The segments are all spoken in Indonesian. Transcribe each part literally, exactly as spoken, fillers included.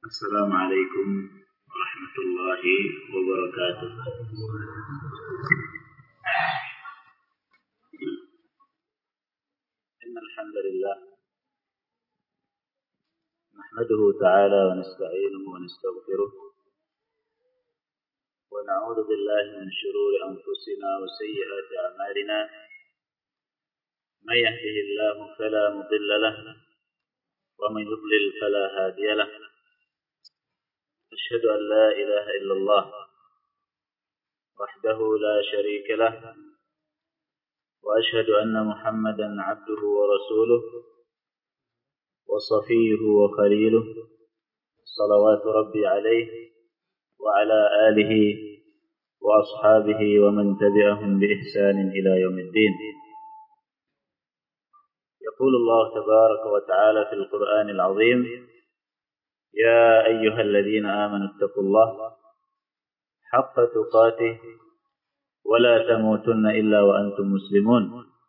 السلام عليكم ورحمة الله وبركاته. إن الحمد لله نحمده تعالى ونستعينه ونستغفره ونعوذ بالله من شرور أنفسنا وسيئات أعمالنا. من يهده الله فلا مضل له ومن يضلل فلا هادي له. أشهد أن لا إله إلا الله وحده لا شريك له وأشهد أن محمدا عبده ورسوله وصفيه وخليله صلوات ربي عليه وعلى آله وأصحابه ومن تبعهم بإحسان إلى يوم الدين. يقول الله تبارك وتعالى في القرآن العظيم: يا أيها الذين آمنوا اتقوا الله حق تقاته ولا تموتن إلا وأنتم مسلمون.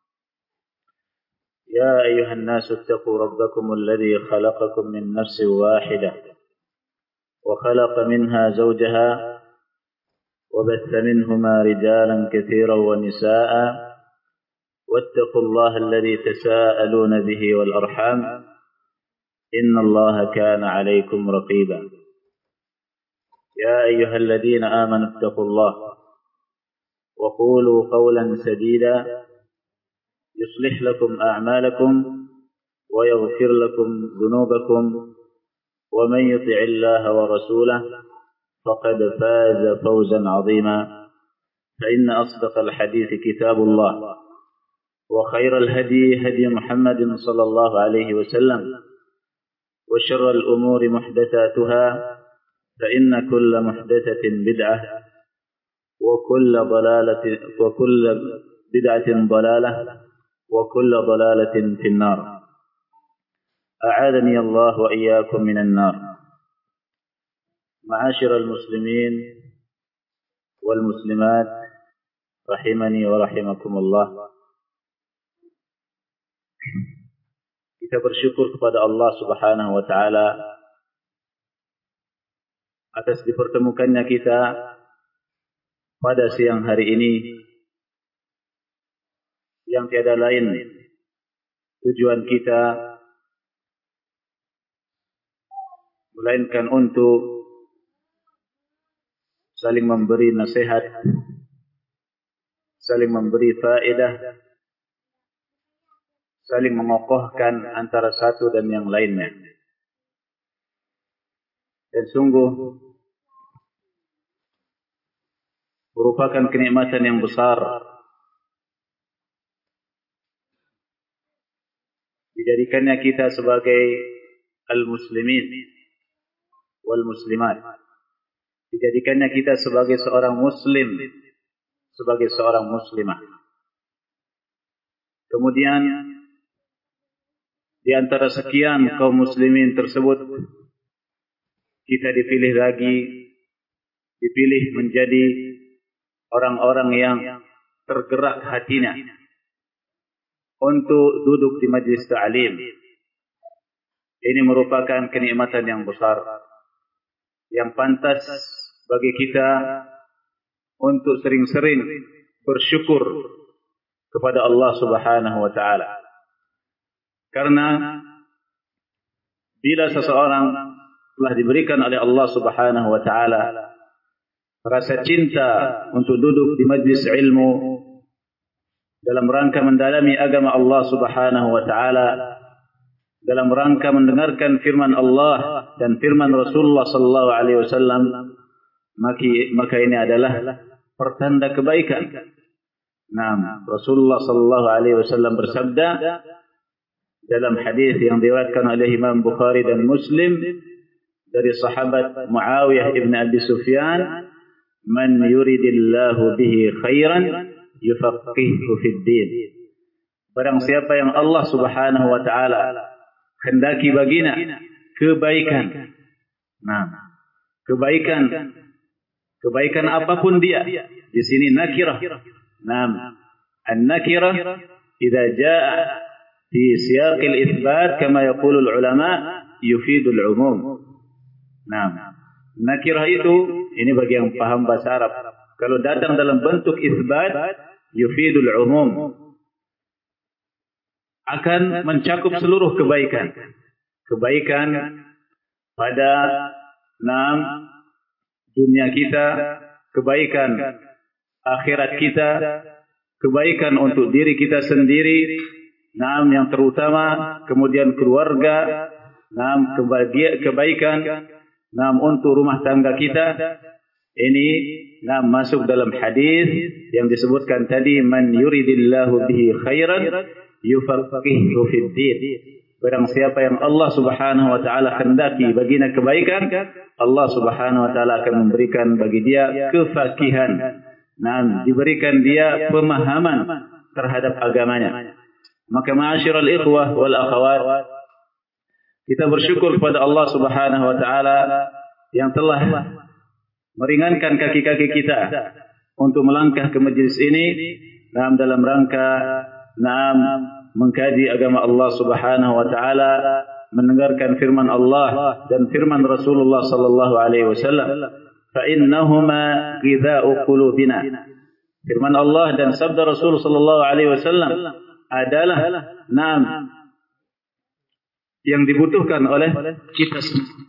يا أيها الناس اتقوا ربكم الذي خلقكم من نفس واحدة وخلق منها زوجها وبث منهما رجالا كثيرا ونساء واتقوا الله الذي تساءلون به والأرحام إن الله كان عليكم رقيبا. يا أيها الذين آمنوا اتقوا الله وقولوا قولا سديدا يصلح لكم أعمالكم ويغفر لكم ذنوبكم ومن يطع الله ورسوله فقد فاز فوزا عظيما. فإن أصدق الحديث كتاب الله وخير الهدي هدي محمد صلى الله عليه وسلم وشر الأمور محدثاتها فإن كل محدثة بدعة وكل ضلالة وكل بدعة ضلالة وكل ضلالة في النار. أعاذني الله وإياكم من النار. معاشر المسلمين والمسلمات رحمني ورحمكم الله. Kita bersyukur kepada Allah Subhanahu wa taala atas dipertemukannya kita pada siang hari ini yang tiada lain tujuan kita melainkan untuk saling memberi nasihat, saling memberi faedah, saling mengokohkan antara satu dan yang lainnya. Dan sungguh merupakan kenikmatan yang besar dijadikannya kita sebagai al-muslimin wal muslimat, dijadikannya kita sebagai seorang muslim, sebagai seorang muslimah. Kemudian di antara sekian kaum muslimin tersebut kita dipilih lagi, dipilih menjadi orang-orang yang tergerak hatinya untuk duduk di majlis ta'lim. Ini merupakan kenikmatan yang besar yang pantas bagi kita untuk sering-sering bersyukur kepada Allah Subhanahu wa taala. Karena bila seseorang telah diberikan oleh Allah Subhanahu wa taala rasa cinta untuk duduk di majlis ilmu dalam rangka mendalami agama Allah Subhanahu wa taala, dalam rangka mendengarkan firman Allah dan firman Rasulullah sallallahu alaihi wasallam, maka ini adalah pertanda kebaikan. Nah, Rasulullah sallallahu alaihi wasallam bersabda dalam hadis yang diriwayatkan oleh Imam Bukhari dan Muslim dari sahabat Muawiyah ibn Abi Sufyan, "Man yuridillahu bihi khairan yufaqqihhu fid din." Barang siapa yang Allah Subhanahu wa taala hendaki baginya kebaikan. Nah, kebaikan kebaikan apapun dia. Di sini nakirah. Naam. An-nakirah idza jaa fi siyaqil itsbat kama yaqulu al-ulama yufidul umum. Nah, nakirah itu, ini bagi yang paham bahasa Arab. Kalau datang dalam bentuk isbat, yufidul umum. Akan mencakup seluruh kebaikan. Kebaikan pada enam dunia kita, kebaikan akhirat kita, kebaikan untuk diri kita sendiri, enam yang terutama, kemudian keluarga, enam kebaikan, enam untuk rumah tangga kita. Ini enam masuk dalam hadis yang disebutkan tadi, man yuridillahu bihi khairan yufaqihu fid din. Barang siapa yang Allah Subhanahu wa taala kehendaki baginya kebaikan, Allah Subhanahu wa taala akan memberikan bagi dia kefakihan. Nah, diberikan dia pemahaman terhadap agamanya. Maka ma'asyiral ikhwah wal akhawat, kita bersyukur kepada Allah Subhanahu wa taala yang telah meringankan kaki-kaki kita untuk melangkah ke majlis ini dalam rangka Naam mengkaji agama Allah Subhanahu wa taala, mendengarkan firman Allah dan firman Rasulullah sallallahu alaihi wasallam. Fa innahuma ghidha'u qulubina. Firman Allah dan sabda Rasul sallallahu alaihi wasallam adalah naam yang dibutuhkan oleh kita semua.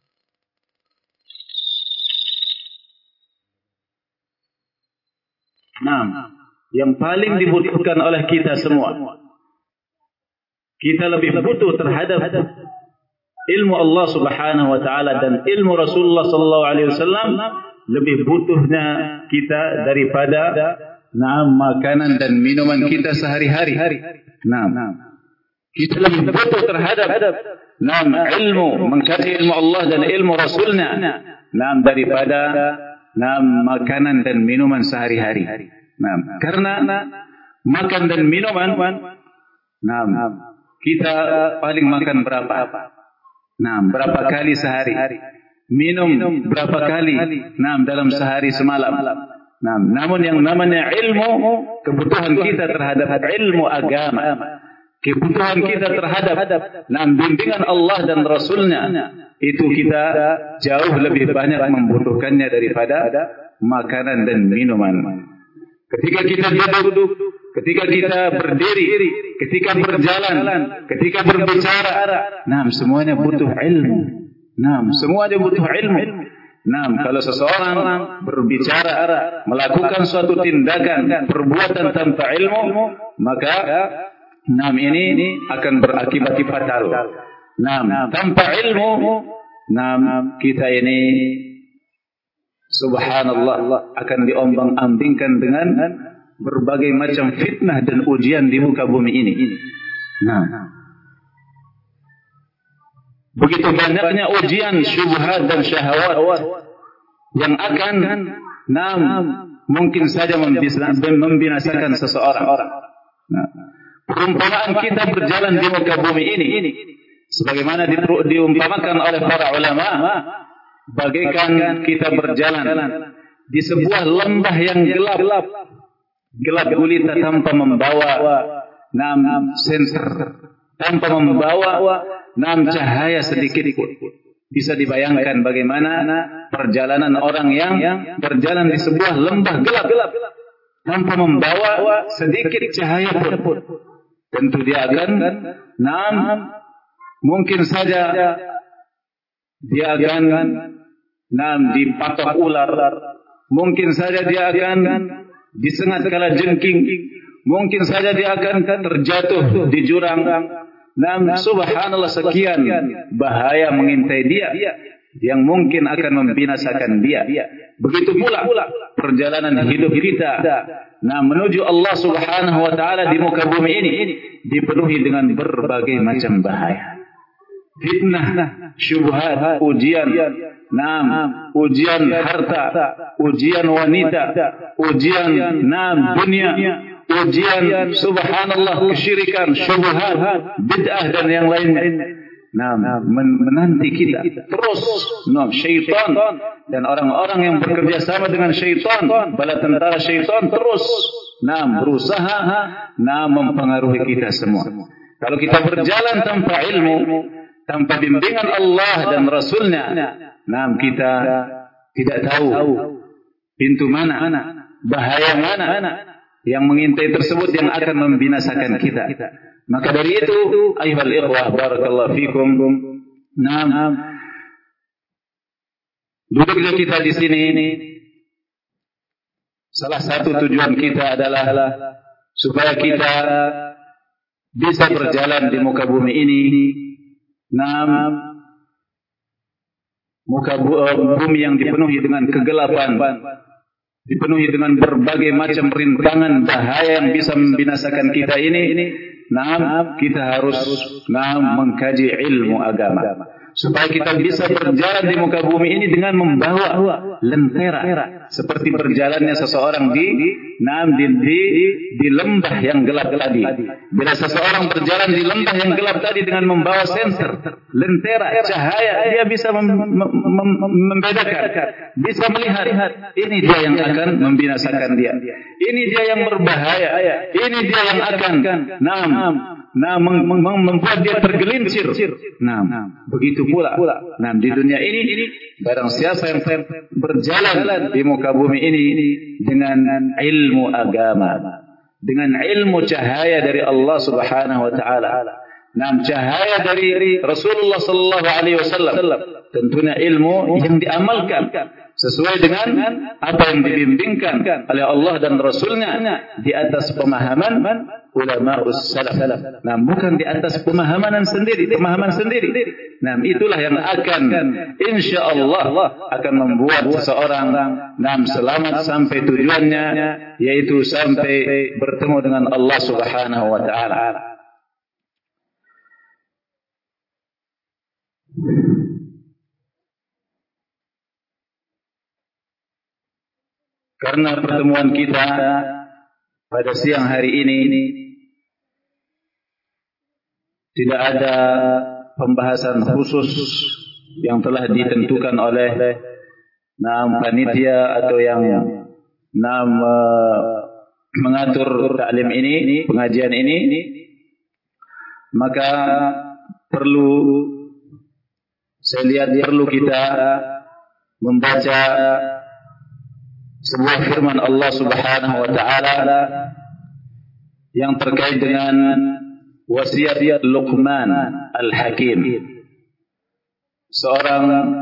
Naam, yang paling dibutuhkan oleh kita semua. Kita lebih butuh terhadap ilmu Allah Subhanahu wa taala dan ilmu Rasulullah sallallahu alaihi wasallam, lebih butuhnya kita daripada naam makanan dan minuman kita sehari-hari. Naam. Kita lebih butuh terhadap naam ilmu, mengkaji ilmu Allah dan ilmu Rasulnya, naam daripada naam makanan dan minuman sehari-hari. Naam, karena makan dan minuman, naam, kita paling makan berapa? Naam, berapa kali sehari? Minum berapa kali? Naam, dalam sehari semalam. Naam, namun yang namanya ilmu, kebutuhan kita terhadap ilmu agama, kebutuhan kita terhadap naam bimbingan Allah dan Rasulnya, itu kita jauh lebih banyak membutuhkannya daripada makanan dan minuman. Ketika kita duduk, ketika kita berdiri, ketika berjalan, ketika berbicara, naam semuanya butuh ilmu. Naam semuanya butuh ilmu. Naam kalau seseorang berbicara, melakukan suatu tindakan, perbuatan tanpa ilmu, maka naam ini akan berakibat fatal. Naam tanpa ilmu, naam kita ini subhanallah akan diombang-ambingkan dengan berbagai macam fitnah dan ujian di muka bumi ini. Nah, begitu banyaknya ujian, syubhat dan syahwat yang akan naam mungkin saja membinasakan seseorang. Nah, perumpamaan kita berjalan di muka bumi ini sebagaimana diumpamakan oleh para ulama, bagaikan kita berjalan di sebuah lembah yang gelap, gelap gulita tanpa membawa enam senter, tanpa membawa enam cahaya sedikit pun. Bisa dibayangkan bagaimana perjalanan orang yang berjalan di sebuah lembah gelap tanpa membawa sedikit cahaya pun. Tentu dia akan enam mungkin saja dia akan Nam dipatok ular, mungkin saja dia akan disengat kala jengking, mungkin saja dia akan terjatuh di jurang. Nam subhanallah sekian bahaya mengintai dia yang mungkin akan membinasakan dia. Begitu pula perjalanan hidup kita nah menuju Allah Subhanahu wa taala di muka bumi ini dipenuhi dengan berbagai macam bahaya. Fitnah, syubhat, ujian, naam, ujian harta, ujian wanita, ujian naam dunia, ujian subhanallah kesyirikan, syubhat, bid'ah dan yang lainnya. Naam, menanti kita terus. Naam, syaitan dan orang-orang yang bekerja sama dengan syaitan, bala tentara syaitan terus naam berusaha naam mempengaruhi kita semua. Kalau kita berjalan tanpa ilmu, tanpa bimbingan Allah dan Rasulnya, nah kita tidak tahu pintu mana, bahaya mana yang mengintai tersebut yang akan membinasakan kita. Maka dari itu, ayyuhal ikhwah, barakallahu fikum. Nah, duduknya kita di sini, salah satu tujuan kita adalah supaya kita bisa berjalan di muka bumi ini. Nah, muka bumi yang dipenuhi dengan kegelapan, dipenuhi dengan berbagai macam rintangan bahaya yang bisa membinasakan kita ini. Nah, kita harus nah, mengkaji ilmu agama supaya kita bisa berjalan di muka bumi ini dengan membawa lentera seperti berjalannya seseorang di nah, di, di di lembah yang gelap tadi. Bila seseorang berjalan di lembah yang gelap tadi dengan membawa senter, lentera, cahaya, dia bisa mem, mem, mem, membedakan, bisa melihat ini dia yang akan membinasakan dia, ini dia yang berbahaya, ini dia yang akan nah, nah mem, mem, membuat dia tergelincir. Nah, begitu pula. Nah, di dunia ini barang siapa yang berjalan di muka bumi ini dengan ilmu agama, dengan ilmu cahaya dari Allah Subhanahu wa taala, nah cahaya dari Rasulullah sallallahu alaihi wasallam, tentunya ilmu yang diamalkan sesuai dengan apa yang dibimbingkan oleh Allah dan Rasulnya di atas pemahaman ulama salaf. Nah, bukan di atas pemahaman sendiri, pemahaman sendiri. Nah, itulah yang akan insyaallah akan membuat seseorang nah, selamat sampai tujuannya, yaitu sampai bertemu dengan Allah Subhanahu wa taala. Karena pertemuan kita pada siang hari ini tidak ada pembahasan khusus yang telah ditentukan oleh nam panitia atau yang nam mengatur taklim ini, pengajian ini, maka perlu saya lihat perlu kita membaca sebuah firman Allah Subhanahu wa taala yang terkait dengan wasiat Luqman Al-Hakim, seorang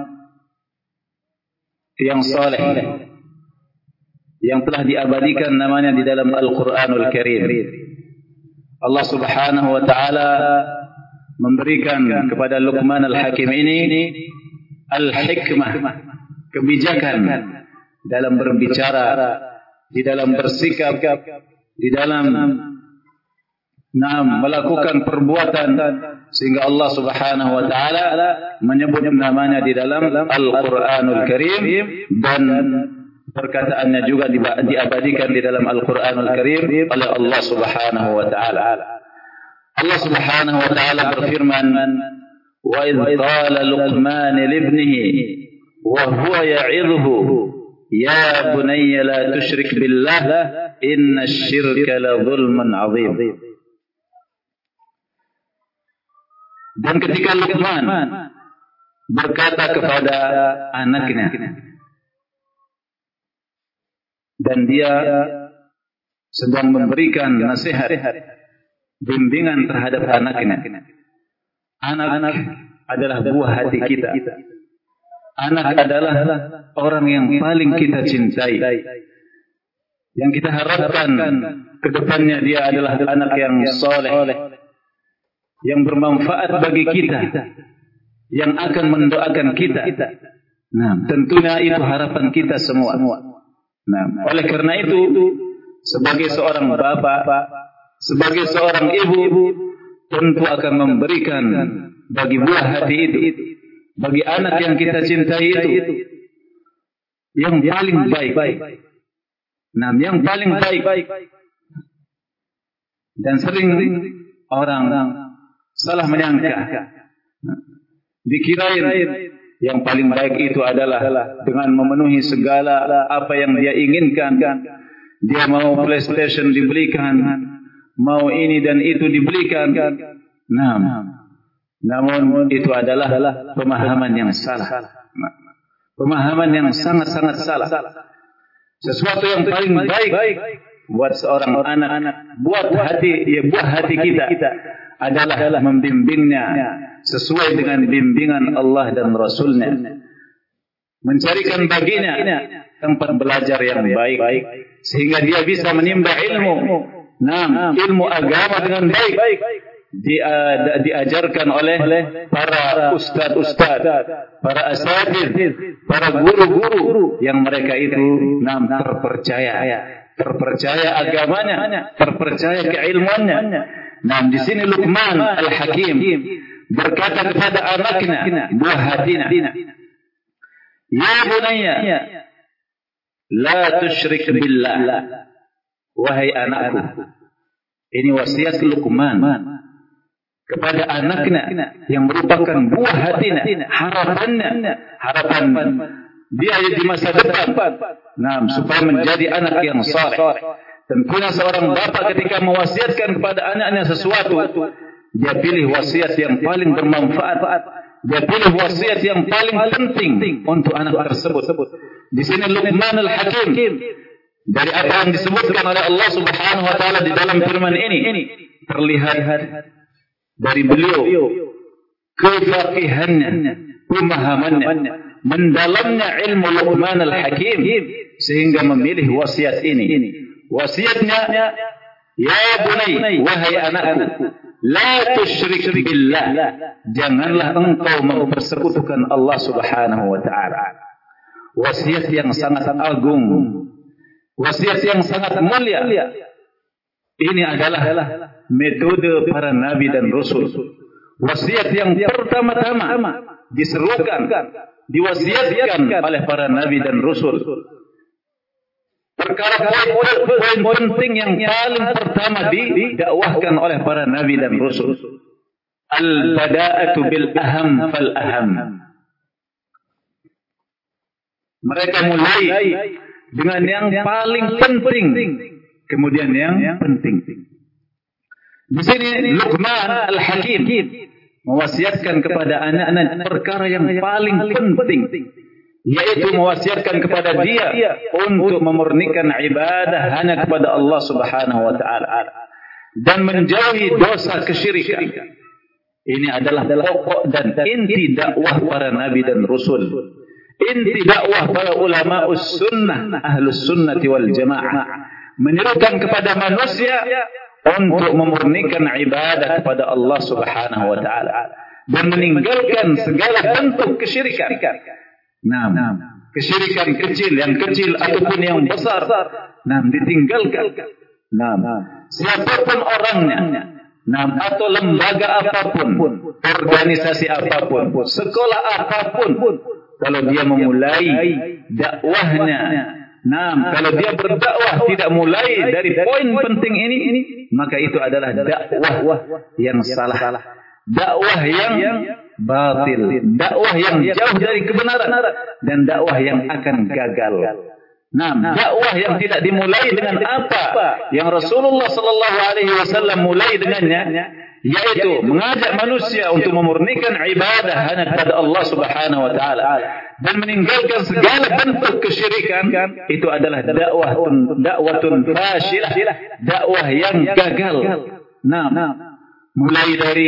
yang saleh yang telah diabadikan namanya di dalam Al-Qur'anul Karim. Allah Subhanahu wa taala memberikan kepada Luqman Al-Hakim ini al-hikmah, kebijakan dalam berbicara, di dalam bersikap, di dalam nah, melakukan perbuatan, sehingga Allah Subhanahu wa taala menyebut namanya di dalam Al-Qur'anul Karim, dan perkataannya juga diabadikan di dalam Al-Qur'anul Karim oleh Allah Subhanahu wa taala. Allah Subhanahu wa taala berfirman, "Wa idh qala Luqman li ibnihi wa huwa ya'idhuhu ya bunayya la tusyrik billah inna syirka la zulmun azim." Dan ketika Luqman berkata kepada anaknya, dan dia sedang memberikan nasihat, bimbingan terhadap anaknya. Anak adalah buah hati kita. Anak adalah orang yang paling kita cintai, yang kita harapkan ke depannya dia adalah anak yang soleh, yang bermanfaat bagi kita, yang akan mendoakan kita. Nah, tentunya itu harapan kita semua. Nah, oleh karena itu, sebagai seorang bapak, sebagai seorang ibu, tentu akan memberikan bagi buah hati itu, bagi anak yang kita cintai itu, yang paling baik. Nah, yang paling baik. Dan sering orang salah menyangka, dikirain yang paling baik itu adalah dengan memenuhi segala apa yang dia inginkan. Dia mau PlayStation dibelikan, mau ini dan itu dibelikan. Nah, Namun itu adalah pemahaman yang salah. Pemahaman yang sangat-sangat salah. Sesuatu yang paling baik buat seorang anak, buat hati, ya buat hati kita adalah membimbingnya sesuai dengan bimbingan Allah dan Rasulnya. Mencarikan baginya tempat belajar yang baik sehingga dia bisa menimba ilmu. Nah, ilmu agama dengan baik di, uh, diajarkan oleh para ustaz-ustaz, para asatidz, para guru-guru yang mereka itu nam terpercaya, terpercaya agamanya, terpercaya keilmuannya. Nah, di sini Luqman Al-Hakim berkata kepada anaknya, buah hatinya, ya bunayya, la tusyrik billah. Wahai anakku, ini wasiat Luqman kepada anaknya yang merupakan buah hatinya, harapannya, harapan dia di masa depan, nah, supaya menjadi anak yang saleh. Tentunya seorang bapa ketika mewasiatkan kepada anaknya sesuatu, dia pilih wasiat yang paling bermanfaat, dia pilih wasiat yang paling penting untuk anak tersebut. Di sini Luqman Al-Hakim, dari apa yang disebutkan oleh Allah Subhanahu wa taala di dalam firman ini, terlihat dari beliau kefaqihannya, pemahamannya, mendalamnya ilmu Luqman Al-Hakim sehingga memilih wasiat ini. Wasiatnya, ya bunai, wahai anakku, la tusyrik billah, janganlah engkau mempersekutukan Allah Subhanahu wa taala. Wasiat yang sangat agung, wasiat yang sangat mulia. Ini adalah metode para nabi dan rasul. Wasiat yang pertama-tama diserukan, diwasiatkan oleh para nabi dan rasul. Perkara poin penting yang paling pertama didakwahkan oleh para nabi dan rasul. Al-bada'atu bil aham fal aham. Mereka mulai dengan yang paling penting, kemudian yang penting. Di sini Luqman Al-Hakim mewasiatkan kepada anak-anak perkara yang paling penting, yaitu mewasiatkan kepada dia untuk memurnikan ibadah hanya kepada Allah Subhanahu wa taala dan menjauhi dosa kesyirikan. Ini adalah pokok dan inti dakwah para nabi dan rasul. Inti dakwah para ulama sunnah, ahlus sunnati wal jamaah, menyerukan kepada manusia untuk memurnikan ibadah kepada Allah Subhanahu wa taala dan meninggalkan segala bentuk kesyirikan. Nah, kesyirikan kecil, yang kecil ataupun yang besar, nah, ditinggalkan. Nah, siapapun orangnya, nah, atau lembaga apapun, organisasi apapun, sekolah apapun, kalau dia memulai dakwahnya, nah, kalau dia berdakwah tidak mulai dari poin penting ini, ini, maka itu adalah dakwah yang salah, dakwah yang batil, dakwah yang jauh dari kebenaran, dan dakwah yang akan gagal. Nah, dakwah yang tidak dimulai dengan apa yang Rasulullah sallallahu alaihi wasallam mulai dengannya, yaitu mengajak manusia untuk memurnikan ibadah hanya kepada Allah Subhanahu wa taala dan meninggalkan segala bentuk kesyirikan, itu adalah dakwah dakwatun fashilah, dakwah yang gagal. Nah, mulai dari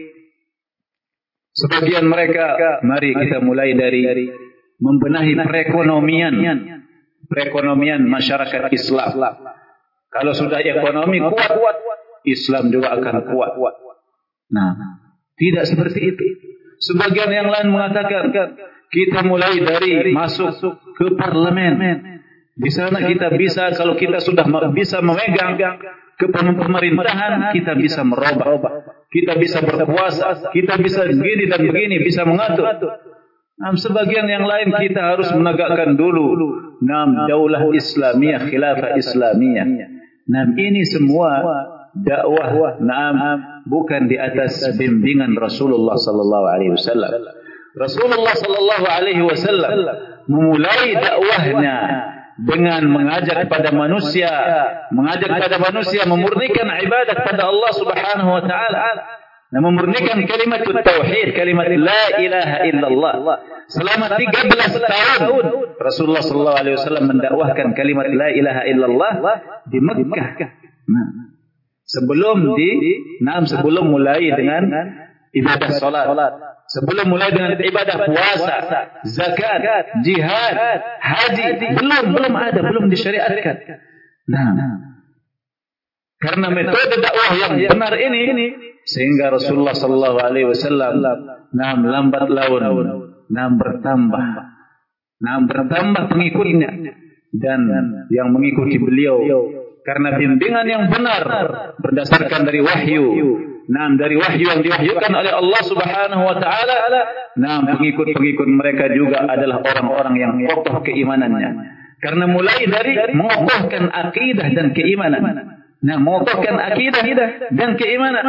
sebagian mereka, mari kita mulai dari membenahi perekonomian perekonomian masyarakat Islam. Kalau sudah ekonomi kuat, Islam juga akan kuat. Nah, tidak seperti itu. Sebagian yang lain mengatakan kita mulai dari masuk ke parlemen. Di sana kita bisa, kalau kita sudah bisa memegang ke pemerintahan, kita bisa merubah, kita bisa berkuasa, kita bisa begini dan begini, bisa mengatur. Nah, sebagian yang lain kita harus menegakkan dulu nam daulah Islamiyah, khilafah Islamiyah. Nah, ini semua dakwah nam bukan di atas bimbingan Rasulullah sallallahu alaihi wasallam. Rasulullah sallallahu alaihi wasallam memulai dakwahnya dengan mengajak kepada manusia, mengajak kepada manusia memurnikan ibadah kepada Allah Subhanahu wa taala. Nah, memurnikan kalimat tauhid, kalimat la ilaha illallah. Selama tiga belas tahun Rasulullah sallallahu alaihi wasallam mendakwahkan kalimat la ilaha illallah di Mekah. Nah, sebelum di nah, sebelum mulai dengan ibadah salat, sebelum mulai dengan ibadah puasa, zakat, jihad, haji, belum belum ada, belum disyariatkan. Nah, karena metode dakwah yang benar ini, sehingga Rasulullah sallallahu alaihi wasallam nah lambat laun, nah bertambah, nah bertambah pengikutnya dan yang mengikuti beliau karena bimbingan yang benar berdasarkan dari wahyu. Nah, dari wahyu yang diwahyukan oleh Allah Subhanahu wa taala, nah pengikut-pengikut mereka juga adalah orang-orang yang kokoh keimanannya. Karena mulai dari mengokohkan akidah dan keimanan. Nah, mengokohkan akidah dan keimanan.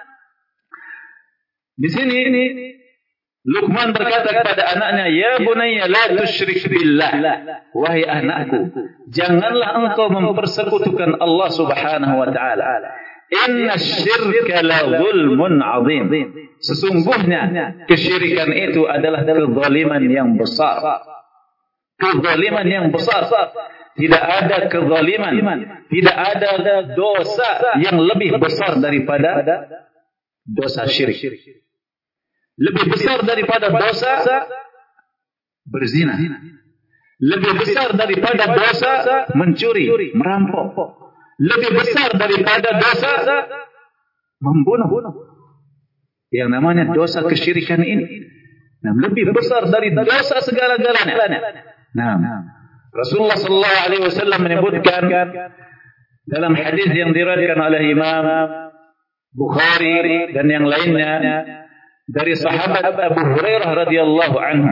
Di sini ini Luqman berkata kepada anaknya, "Ya bunayya la tusyrik billah." Wahai anakku, janganlah engkau mempersekutukan Allah Subhanahu wa taala. Inna syirka la zulmun azim. Sesungguhnya kesyirikan itu adalah kezaliman yang besar. Kezaliman yang besar. Tidak ada kezaliman, tidak ada dosa yang lebih besar daripada dosa syirik. Lebih besar daripada dosa berzina. Lebih besar daripada dosa mencuri, merampok. Lebih besar daripada dosa membunuh. Yang namanya dosa kesyirikan ini. Nah, lebih besar dari dosa segala-galanya. Nah, Rasulullah sallallahu alaihi wasallam menyebutkan dalam hadis yang diriwayatkan oleh Imam Bukhari dan yang lainnya dari sahabat Abu Hurairah radhiyallahu anhu.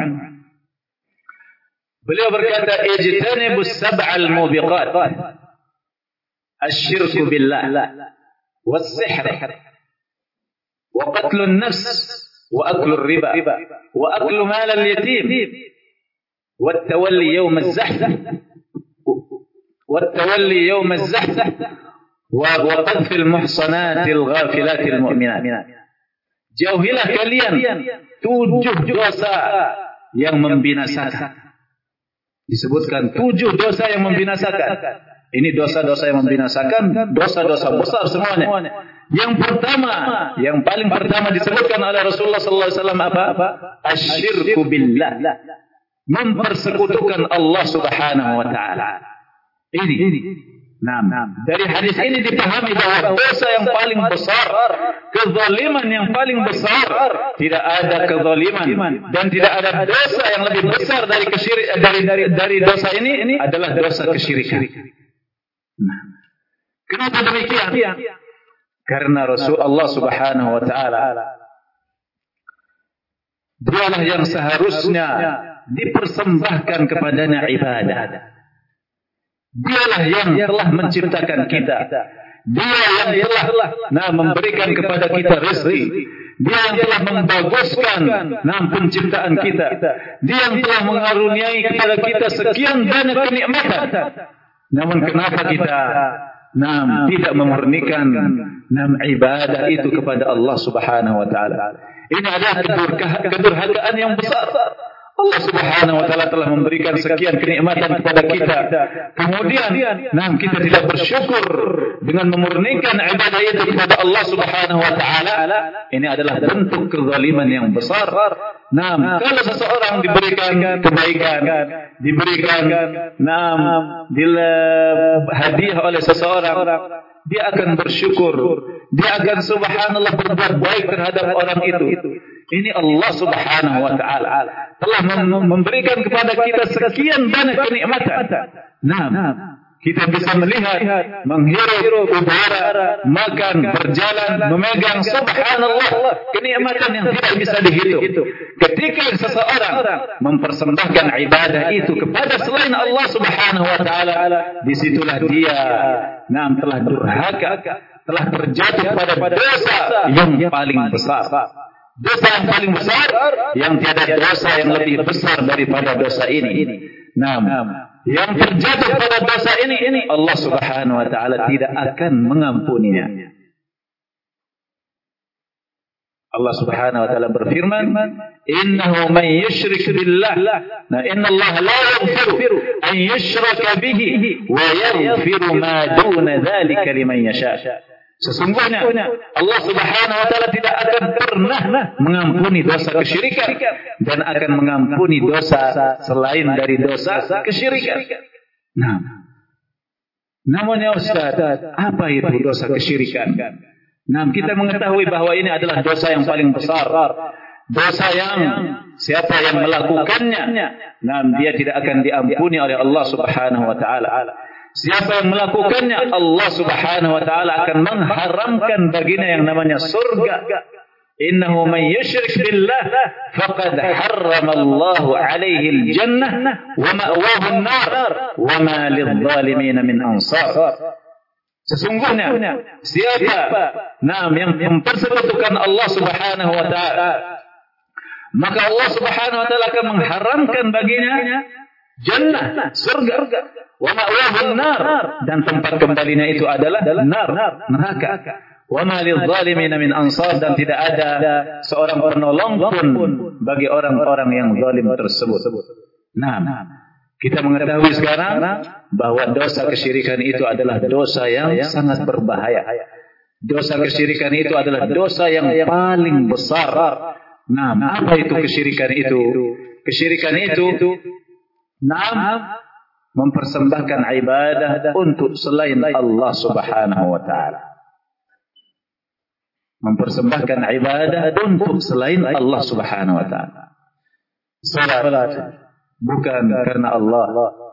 Beliau berkata, "Ijtanibus sab'al mubiqat." Asyirku billah was-sihr wa qatlun nafs wa aklur riba wa aklu mal al-yatim wa at-tawalli yawm az-zahf wa at-tawalli yawm az-zahf wa qadf al-muhsanat al-ghafilat al-mu'minat. Jauhilah kalian tujuh dosa yang membinasakan. Disebutkan tujuh dosa yang membinasakan. Ini dosa-dosa yang membinasakan, dosa-dosa besar semuanya. Yang pertama, yang paling pertama disebutkan oleh Rasulullah sallallahu alaihi wasallam apa? Asyirku billah. Mempersekutukan Allah Subhanahu wa taala. Ini. Nah, dari hadis ini dipahami bahwa dosa yang paling besar, kezaliman yang paling besar, tidak ada kezaliman dan tidak ada dosa yang lebih besar dari kesyirik, dari dari dari dosa ini, ini adalah dosa kesyirikan. Nah, kenapa demikian? Karena Rasulullah Subhanahu wa taala dialah yang seharusnya dipersembahkan kepadanya ibadah. Dialah yang telah menciptakan kita. Dia yang telah nah, memberikan kepada kita rezeki. Dia yang telah membaguskan nah, penciptaan kita. Dia yang telah mengaruniai kepada kita sekian banyak kenikmatan. Namun kenapa kita nah, tidak memurnikan nah, ibadah itu kepada Allah Subhanahu wa taala? Ini adalah kedurhakaan yang besar. Allah Subhanahu wa taala telah memberikan sekian kenikmatan kepada kita. Kemudian, nah kita tidak bersyukur dengan memurnikan ibadah itu kepada Allah Subhanahu wa taala. Ini adalah bentuk kezaliman yang besar. Nah, kalau seseorang diberikan kebaikan, diberikan nah hadiah oleh seseorang, dia akan bersyukur. Dia akan subhanallah berbuat baik terhadap orang itu. Ini Allah Subhanahu wa taala telah memberikan kepada kita sekian banyak kenikmatan. Nah, kita bisa melihat, menghirup udara, makan, berjalan, memegang, subhanallah, kenikmatan yang tidak bisa dihitung. Ketika seseorang mempersembahkan ibadah itu kepada selain Allah Subhanahu wa taala, disitulah dia nah telah durhaka, telah terjatuh pada dosa yang paling besar. Dosa yang paling besar, yang tiada dosa yang lebih besar daripada dosa ini. Nah, yang terjatuh pada dosa ini, ini Allah Subhanahu wa taala tidak akan mengampuninya. Allah Subhanahu wa taala berfirman, "Innahu man yusyrik billah, nah inna Allah la yaghfiru an yushraka bihi wa yaghfiru ma duna dzalika liman yasha." Sesungguhnya Allah Subhanahu wa taala tidak akan pernah mengampuni dosa kesyirikan dan akan mengampuni dosa selain dari dosa kesyirikan. Nah, namun ya Ustaz, apa itu dosa kesyirikan? Nah, kita mengetahui bahwa ini adalah dosa yang paling besar. Dosa yang siapa yang melakukannya, nah dia tidak akan diampuni oleh Allah Subhanahu wa taala. Siapa yang melakukannya, Allah Subhanahu wa taala akan mengharamkan baginya yang namanya surga. Innahu man yusyrik billah faqad harrama Allahu alaihi al-jannah wa ma'wahu an-nar wa ma lidh-dhalimin min ansar. Sesungguhnya siapa nah yang mempersekutukan Allah Subhanahu wa taala, maka Allah Subhanahu wa taala akan mengharamkan baginya jannah, surga, wa ma'wahu nar, dan tempat kembalinya itu adalah nar, neraka. Wa ma lidh-dhalimin min ansar, dan tidak ada seorang penolong pun bagi orang-orang yang zalim tersebut. Nah, kita mengetahui sekarang bahwa dosa kesyirikan itu adalah dosa yang sangat berbahaya. Dosa kesyirikan itu adalah dosa yang paling besar. Nah, apa itu kesyirikan itu? Kesyirikan itu, nah, mempersembahkan ibadah untuk selain Allah Subhanahu wa taala. Mempersembahkan ibadah untuk selain Allah Subhanahu wa taala. Salat bukan karena Allah,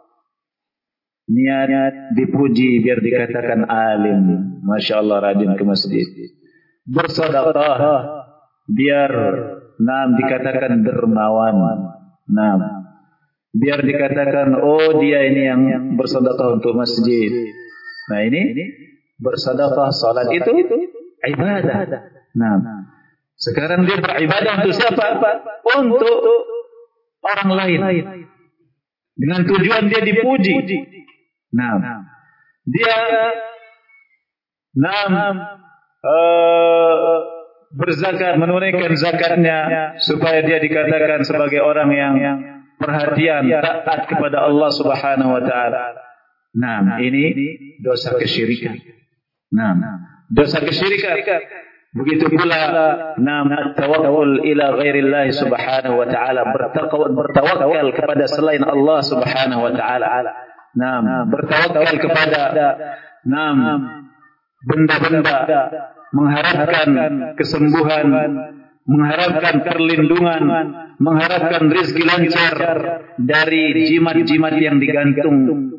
niat dipuji biar dikatakan alim, masya Allah rajin ke masjid. Bersedekah biar nam dikatakan dermawan, nam biar dikatakan oh dia ini yang bersedekah untuk masjid. Nah ini bersedekah, salat itu ibadah. Nah sekarang dia beribadah untuk siapa? Untuk orang lain, dengan tujuan dia dipuji. Nah, dia nah, uh, berzakat, menunaikan zakatnya supaya dia dikatakan sebagai orang yang perhatian, taat kepada Allah Subhanahu wa taala. Nah, ini dosa kesyirikan. Nah, dosa kesyirikan. Begitu pula nam at-tawakkul ila ghairillah subhanahu wa ta'ala, bertawakal bertawakal kepada selain Allah Subhanahu wa ta'ala. Nam bertawakal kepada nam benda-benda, mengharapkan kesembuhan, mengharapkan perlindungan, mengharapkan rezeki lancar dari jimat-jimat yang digantung.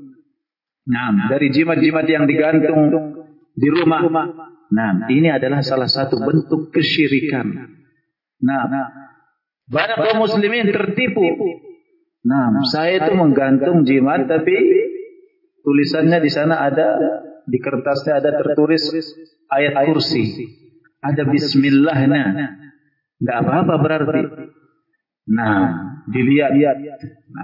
Nam dari jimat-jimat yang digantung di rumah. Nah, ini adalah salah satu bentuk kesyirikan. Nah, banyak kaum muslimin tertipu. Nah, saya itu menggantung jimat, tapi tulisannya di sana ada, di kertasnya ada tertulis ayat kursi, ada bismillahnya. Tidak apa-apa berarti. Nah, dilihat. Nah,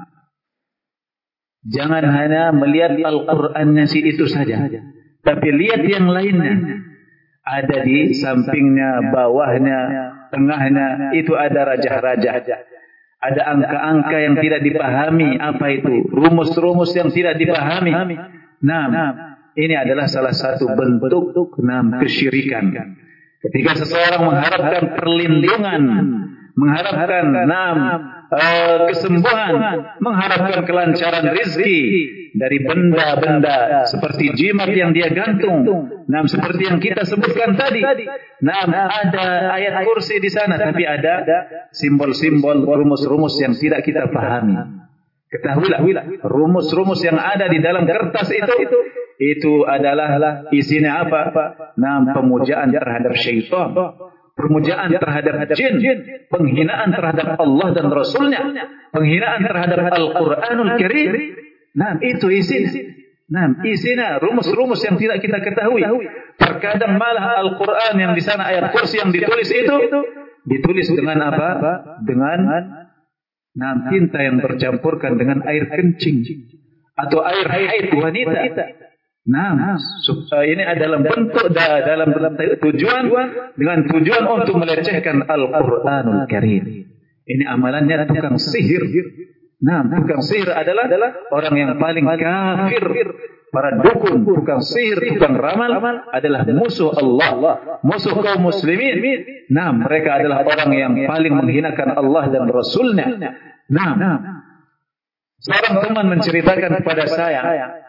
jangan hanya melihat Al-Qur'annya si itu saja, tapi lihat yang lainnya. Ada di sampingnya, bawahnya, tengahnya, itu ada rajah-rajah. Ada angka-angka yang tidak dipahami, apa itu? Rumus-rumus yang tidak dipahami. Nah, ini adalah salah satu bentuk nah, kesyirikan. Ketika seseorang mengharapkan perlindungan, mengharapkan nah, uh, kesembuhan, mengharapkan kelancaran rezeki dari benda-benda seperti jimat yang dia gantung. Nah, seperti yang kita sebutkan tadi. Nah, ada ayat kursi di sana, tapi ada simbol-simbol, rumus-rumus yang tidak kita pahami. Ketahuilah, rumus-rumus yang ada di dalam kertas itu, itu adalah isinya apa? Nah, pemujaan terhadap syaitan, pemujaan terhadap jin, penghinaan terhadap Allah dan Rasulnya, penghinaan terhadap Al-Quranul Karim. Nah, itu isinya. Nah, isinya rumus-rumus yang tidak kita ketahui. Terkadang malah Al-Quran yang di sana ayat kursi yang ditulis itu ditulis dengan apa? Dengan nah, tinta yang bercampurkan dengan air kencing atau air haid wanita. Nah, ini adalah bentuk da, dalam tujuan dengan tujuan untuk melecehkan Al-Qur'anul Karim. Ini amalannya tukang sihir. Nah, tukang sihir adalah adalah orang yang paling kafir. Para dukun, tukang sihir, tukang ramal adalah musuh Allah, musuh kaum muslimin. Nah, mereka adalah orang yang paling menghinakan Allah dan Rasulnya. Nah, seorang teman menceritakan kepada saya,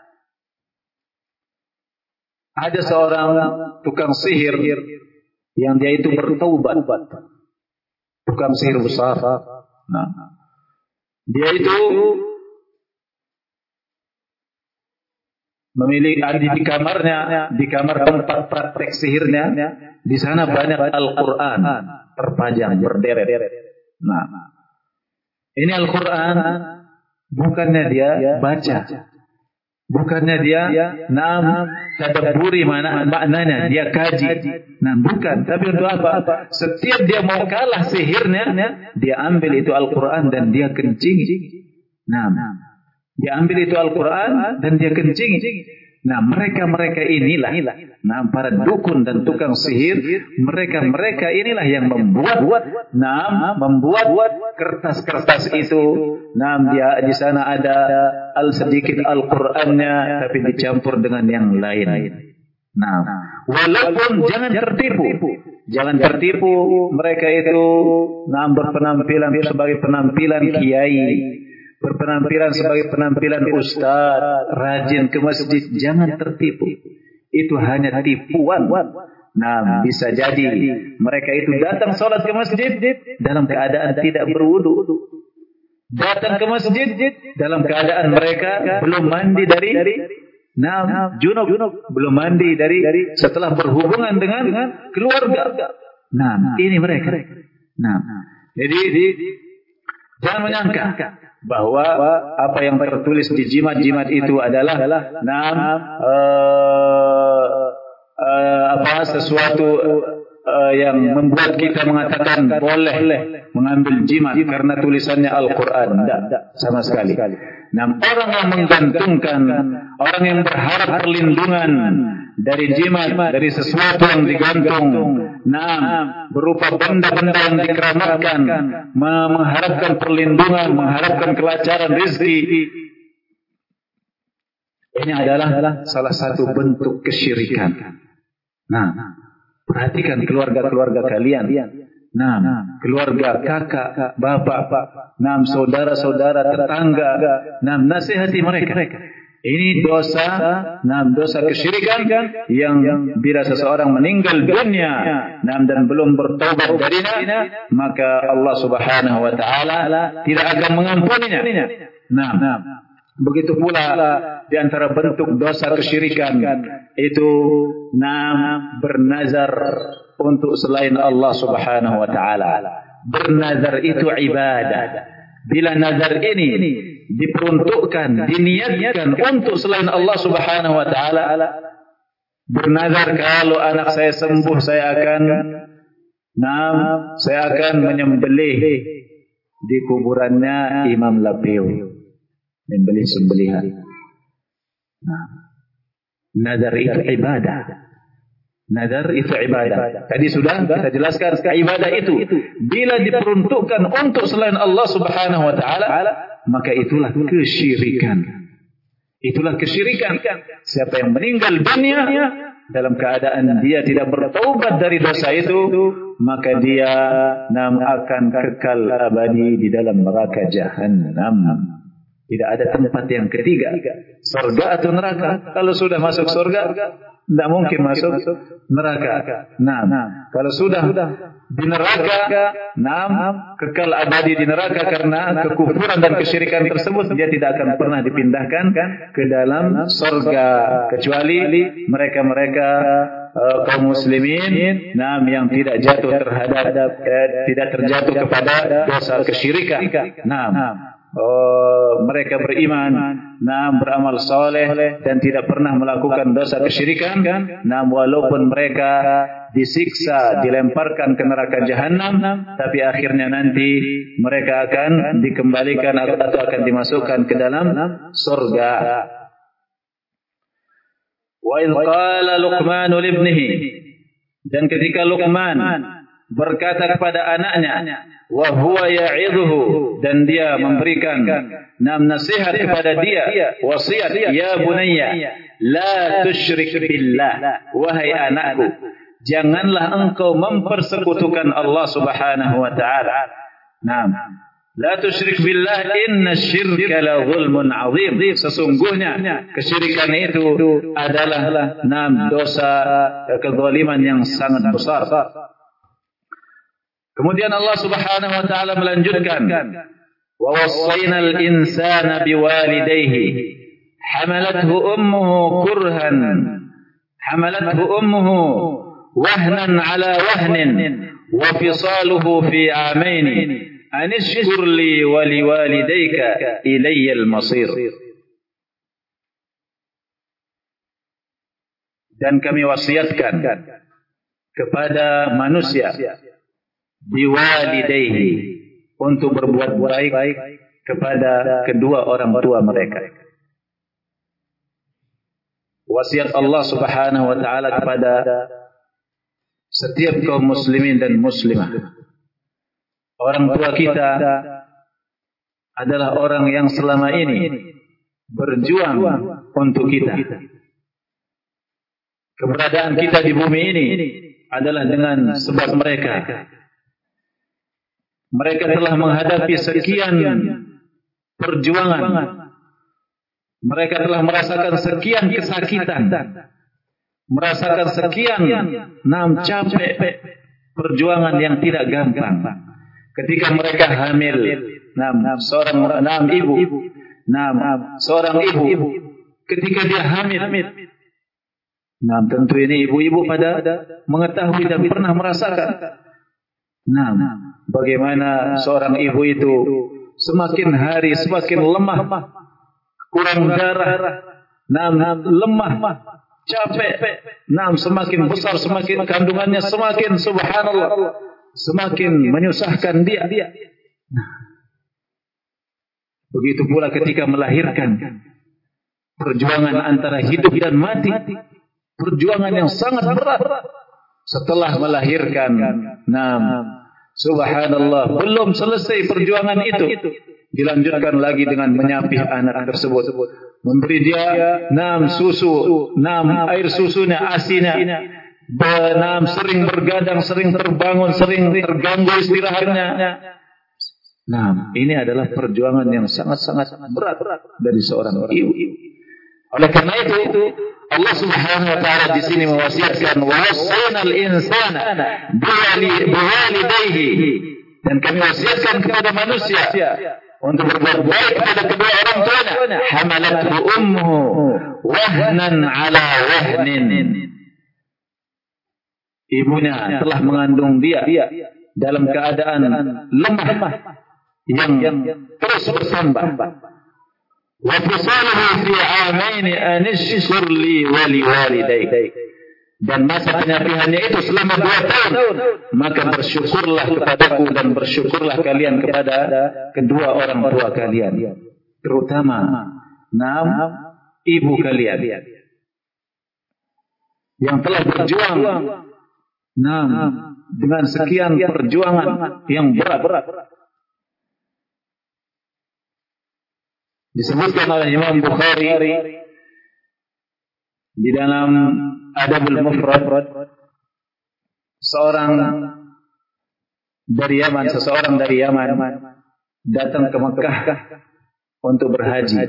ada seorang tukang sihir yang dia itu bertaubat, tukang sihir besar. Nah, dia itu memiliki di, di kamarnya, di kamar tempat praktek sihirnya, di sana banyak Al-Quran terpajang berderet. Nah, ini Al-Quran bukannya dia baca, bukannya dia nam tadabburi mana maknanya, dia kaji. Nah, bukan, tapi untuk apa? Setiap dia mau kalah sihirnya, dia ambil itu Al-Quran dan dia kencingi. Nah, dia ambil itu Al-Quran dan dia kencingi. Nah, mereka-mereka inilah, nah, para dukun dan tukang sihir, mereka-mereka inilah yang membuat, nah, membuat kertas-kertas itu. Nah, dia di sana ada al sedikit Al-Qurannya, tapi dicampur dengan yang lain. Nah, walaupun jangan tertipu, jangan tertipu mereka itu, nah, berpenampilan sebagai penampilan kiai, berpenampilan sebagai penampilan ustaz, rajin ke masjid, jangan tertipu. Itu hanya tipuan. Nah, bisa jadi mereka itu datang sholat ke masjid dalam keadaan tidak berwudu. Datang ke masjid dalam keadaan mereka belum mandi dari nah, junub, belum mandi dari setelah berhubungan dengan keluarga. Nah, ini mereka. Nah, jadi jangan menyangka bahwa apa yang tertulis di jimat-jimat itu adalah nam uh, uh, apa sesuatu uh, yang membuat kita mengatakan boleh mengambil jimat karena tulisannya Al-Quran. Tidak, sama sekali. Nah, orang yang menggantungkan, orang yang berharap perlindungan dari jimat, dari sesuatu yang digantung, nah, berupa benda-benda yang dikeramatkan, mengharapkan perlindungan, mengharapkan kelancaran rezeki, ini adalah salah satu bentuk kesyirikan. Nah, perhatikan keluarga-keluarga kalian. Nah, keluarga, kakak, bapak, nah, saudara-saudara, tetangga, nah, nasihati mereka. Ini dosa, nah, dosa kesyirikan yang bila seseorang meninggal dunia, nah, dan belum bertobat darinya, maka Allah Subhanahu wa taala tidak akan mengampuninya. Nah, begitu pula di antara bentuk dosa kesyirikan itu, nah, bernazar untuk selain Allah Subhanahu wa taala. Bernazar itu ibadah. Bila nazar ini diperuntukkan, diniatkan untuk selain Allah Subhanahu wa taala, bernazar kalau anak saya sembuh saya akan nah, saya akan menyembelih di kuburannya Imam Lapiu, menyembelih sembelihan. Nah, nazar itu ibadah. Nazar itu ibadah. Tadi sudah kita jelaskan, ibadah itu bila diperuntukkan untuk selain Allah Subhanahu wa taala, maka itulah kesyirikan. Itulah kesyirikan. Siapa yang meninggal dunia dalam keadaan dia tidak bertaubat dari dosa itu, maka dia nam akan kekal abadi di dalam neraka jahanam. Tidak ada tempat yang ketiga, surga atau neraka. Kalau sudah masuk surga, tidak mungkin masuk neraka. Nah, kalau sudah di neraka, nah, kekal abadi di neraka karena kekufuran dan kesyirikan tersebut, dia tidak akan pernah dipindahkan ke dalam surga kecuali mereka-mereka uh, kaum muslimin, nah, yang tidak jatuh terhadap eh, tidak terjatuh kepada dosa kesyirikan. Nah, oh, mereka beriman, nah, beramal soleh dan tidak pernah melakukan dosa kesyirikan, nah, walaupun mereka disiksa, dilemparkan ke neraka jahanam, tapi akhirnya nanti mereka akan dikembalikan atau akan dimasukkan ke dalam surga. Wa idh qala Luqman libnihi, dan ketika Luqman berkata kepada anaknya, wa huwa ya'idhuhu, dan dia memberikan nam nasihat kepada dia, wasiat, ya bunayya la tusyrik billah, wahai anakku, janganlah engkau mempersekutukan Allah Subhanahu wa taala. Naam, la tusyrik billah inna syirka la zulmun azim, sesungguhnya kesyirikan itu adalah naam dosa kezaliman yang sangat besar. Kemudian Allah Subhanahu wa taala melanjutkan, wa wassaynal insana biwalidayhi hamalathu ummuhu kurhan hamalathu ummuhu wahnan ala wahnin wa fisaluhu fi amain an ishkur li wa liwalidayka ilayya al-masir. Dan kami wasiatkan kepada manusia biwalidayhi, untuk berbuat baik kepada kedua orang tua mereka. Wasiat Allah Subhanahu wa taala kepada setiap kaum muslimin dan muslimah. Orang tua kita adalah orang yang selama ini berjuang untuk kita. Keberadaan kita di bumi ini adalah dengan sebab mereka. Mereka telah menghadapi sekian perjuangan. Mereka telah merasakan sekian kesakitan, merasakan sekian nam capek perjuangan yang tidak gampang. Ketika mereka hamil, nam seorang nam ibu, nam seorang ibu, ketika dia hamil, nam tentu ini ibu-ibu pada mengetahui dan pernah merasakan. Nah, bagaimana seorang ibu itu semakin hari semakin lemah, kurang darah, nah, lemah, capek, nah, semakin besar semakin kandungannya semakin subhanallah, semakin menyusahkan dia. Nah, begitu pula ketika melahirkan, perjuangan antara hidup dan mati, perjuangan yang sangat berat. Setelah melahirkan, nah, subhanallah, belum selesai perjuangan itu, dilanjutkan lagi dengan menyapih anak tersebut, memberi dia nam susu, nam air susunya, asinya, nam sering bergadang, sering terbangun, sering terganggu istirahatnya. Nah, ini adalah perjuangan yang sangat-sangat berat dari seorang ibu. Oleh karena itu, Allah Subhanahu wa taala di sini mewasiatkan wasainal insana biwalidayhi, dan kami wasiatkan kepada manusia untuk berbuat baik kepada kedua orang tuanya. Hamalathu ummuhu wahnan ala wahnin, ibunya telah mengandung dia dalam keadaan lemah yang terus bertambah. Wa fisaluhu fi amain an ishkur li wa liwalidayk, dan masa penyapihannya itu selama dua tahun, maka bersyukurlah kepadaku dan bersyukurlah kalian kepada kedua orang tua kalian, terutama enam ibu kalian yang telah berjuang enam dengan sekian perjuangan yang berat. Disebutkan oleh Imam Bukhari di dalam Adabul Mufrad, seorang dari Yaman, seseorang dari Yaman datang ke Mekah untuk berhaji.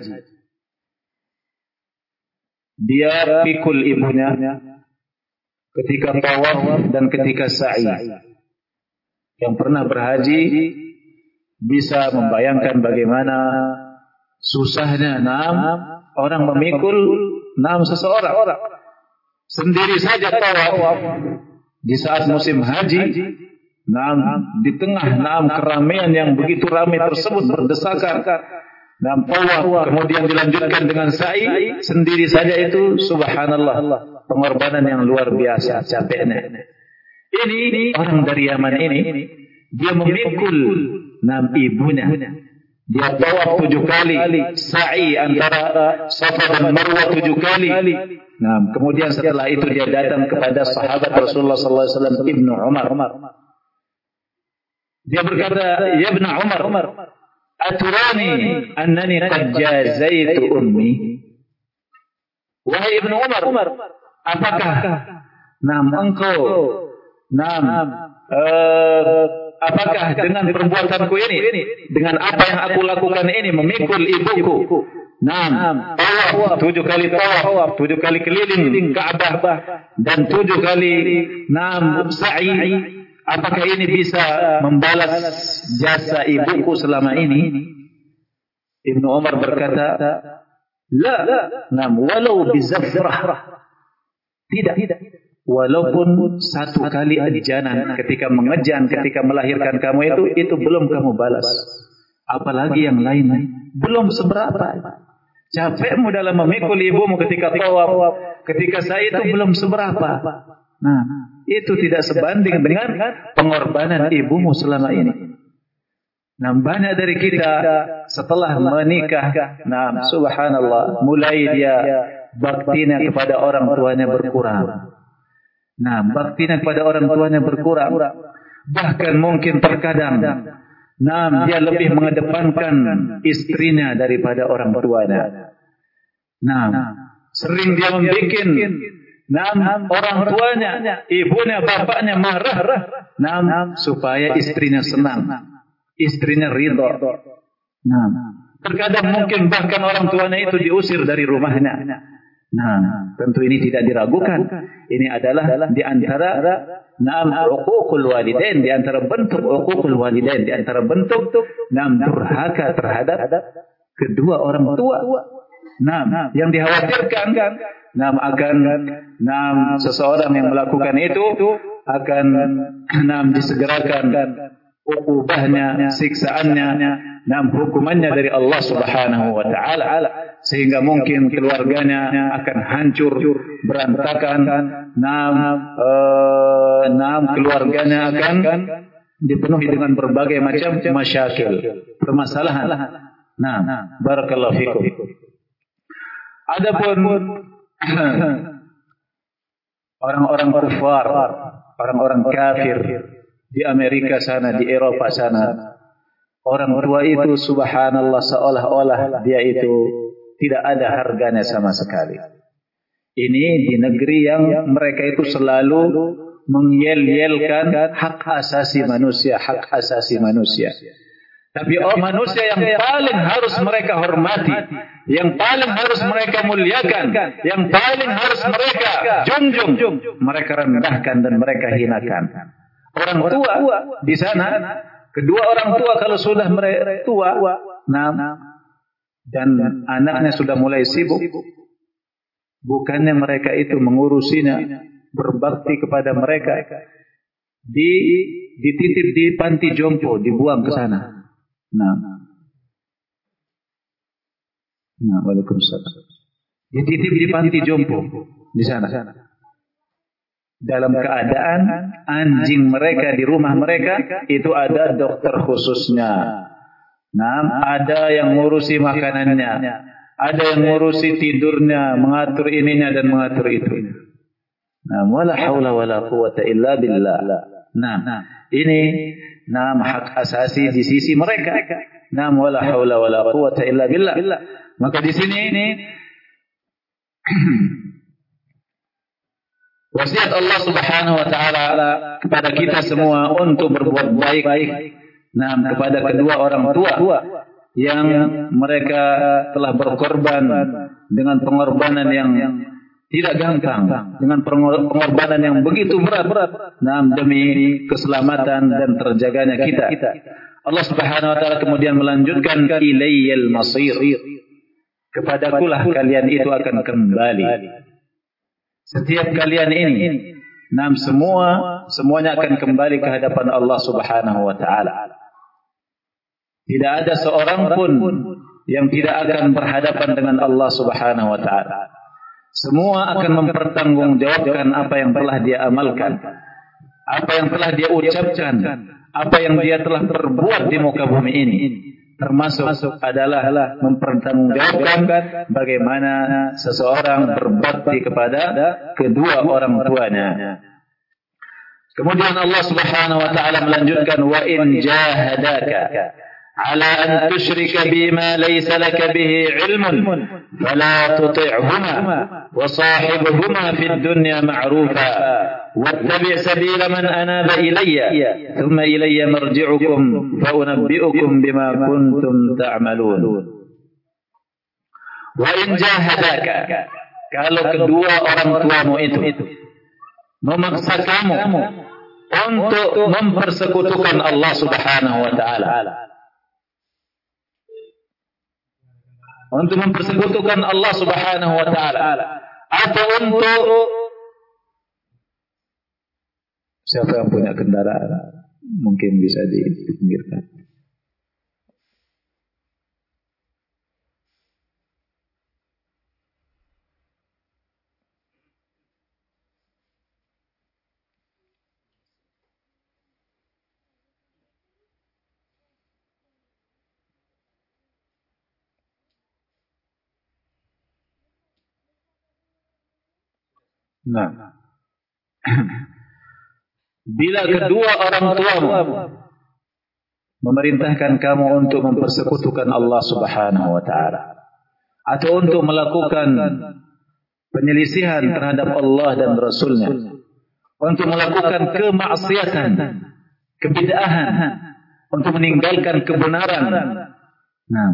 Dia pikul ibunya ketika tawaf dan ketika sa'i. Yang pernah berhaji bisa membayangkan bagaimana susahnya enam orang memikul enam seseorang. Sendiri saja tawaf di saat musim haji, enam di tengah enam keramaian yang begitu ramai tersebut berdesakan, enam tawaf kemudian dilanjutkan dengan sa'i, sendiri saja itu subhanallah, pengorbanan yang luar biasa, capeknya. Ini orang dari Yaman ini, dia memikul enam ibunya Dia tawaf tujuh kali, sa'i antara Safa dan Marwah tujuh kali. Nah, kemudian setelah itu dia datang kepada sahabat Rasulullah sallallahu alaihi wasallam Ibnu Umar. Dia berkata, "Ya Ibnu Umar, aturani annani qad jazaitu ummi." Wahai Ibnu Umar, apakah nam engkau nam uh, apakah dengan perbuatanku ini, dengan apa yang aku lakukan ini, memikul ibuku, nam tawaf tujuh kali tawaf, tujuh kali keliling Ka'bah dan tujuh kali nam sa'i, apakah ini bisa membalas jasa ibuku selama ini? Ibnu Umar berkata, la, nam walau bizafrah, tidak, walaupun satu kali ajanan ketika mengejan, ketika melahirkan kamu itu, itu belum kamu balas. Apalagi yang lain, belum seberapa. Capekmu dalam memikul ibumu ketika tawaf, ketika saya itu belum seberapa. Nah, itu tidak sebanding dengan pengorbanan ibumu selama ini. Nah, banyak dari kita setelah menikah, nah, subhanallah, mulai dia baktinya kepada orang tuanya berkurang. Nah, baktinya kepada orang tuanya berkurang. Bahkan mungkin terkadang, nah, dia lebih mengedepankan istrinya daripada orang tuanya. Nah, sering dia membuat, nah, orang tuanya, ibunya, bapaknya marah, nah, supaya istrinya senang, istrinya ridha. Nah, terkadang mungkin bahkan orang tuanya itu diusir dari rumahnya. Nah, tentu ini tidak diragukan. Ini adalah di antara nam uququl walidain, di antara bentuk uququl walidain, di antara bentuk nam durhaka terhadap kedua orang tua. Nah, yang dikhawatirkan nam akan nam seseorang yang melakukan itu akan nam disegerakan ukubahnya, siksaannya, nam hukumannya dari Allah Subhanahu wa taala, sehingga mungkin keluarganya akan hancur, berantakan, nam uh, nam keluarganya akan dipenuhi dengan berbagai macam masyakil, permasalahan. Nah, barakallahu fikum. Adapun orang-orang kafir, orang-orang kafir di Amerika sana, di Eropa sana, orang tua itu subhanallah seolah-olah dia itu tidak ada harganya sama sekali. Ini di negeri yang mereka itu selalu mengyel-yelkan hak asasi manusia, hak asasi manusia. Tapi oh, manusia yang paling harus mereka hormati, yang paling harus mereka muliakan, yang paling harus mereka junjung, mereka rendahkan dan mereka hinakan. Orang tua di sana, kedua orang tua kalau sudah mereka tua, nah, dan anaknya sudah mulai sibuk, bukannya mereka itu mengurusinya, berbakti kepada mereka, di dititip di panti jompo, dibuang ke sana. Nah, nah, waalaikumsalam. Dititip di panti jompo di sana. Dalam keadaan anjing mereka di rumah mereka itu ada dokter khususnya. Nah, ada yang ngurusi makanannya, ada yang ngurusi tidurnya, mengatur ininya dan mengatur itu. Nah, wala haula wala quwata illa billah. Nah, ini nam hak asasi di sisi mereka. Nah, wala haula wala quwata illa billah. Maka di sini ini wasiat Allah Subhanahu wa taala kepada kita semua untuk berbuat baik, nah, kepada kedua orang tua yang mereka telah berkorban dengan pengorbanan yang tidak gampang, dengan pengorbanan yang begitu berat, nah, demi keselamatan dan terjaganya kita. Allah Subhanahu wa taala kemudian melanjutkan, ilayyal masir, kepadakulah kalian itu akan kembali. Setiap kalian ini, nam semua semuanya akan kembali ke hadapan Allah Subhanahu wa taala. Tidak ada seorang pun yang tidak akan berhadapan dengan Allah Subhanahu wa taala. Semua akan mempertanggungjawabkan apa yang telah dia amalkan, apa yang telah dia ucapkan, apa yang dia telah perbuat di muka bumi ini. termasuk adalah mempertanggungjawabkan bagaimana seseorang berbakti kepada kedua orang tuanya. Kemudian Allah Subhanahu wa taala melanjutkan, wa in jahadaka ala an tusyrika bima laysa laka bihi ilmun fala tuti'huma wa sahibuhuma fid dunya ma'rufa wattabi' sabila man anaba ilayya thumma ilayya marji'ukum fa unabbi'ukum bima kuntum ta'malun. Wa in jahadaka, kalau kedua orang tuamu itu memaksa kamu untuk mempersekutukan Allah Subhanahu wa taala, untuk mempersekutukan Allah Subhanahu wa taala, atau untuk siapa yang punya kendaraan mungkin bisa dipinggirkan. Nah, bila kedua orang tuamu memerintahkan kamu untuk mempersekutukan Allah Subhanahu wa taala, atau untuk melakukan penyelisihan terhadap Allah dan Rasulnya, untuk melakukan kemaksiatan, kebid'ahan, untuk meninggalkan kebenaran, nah,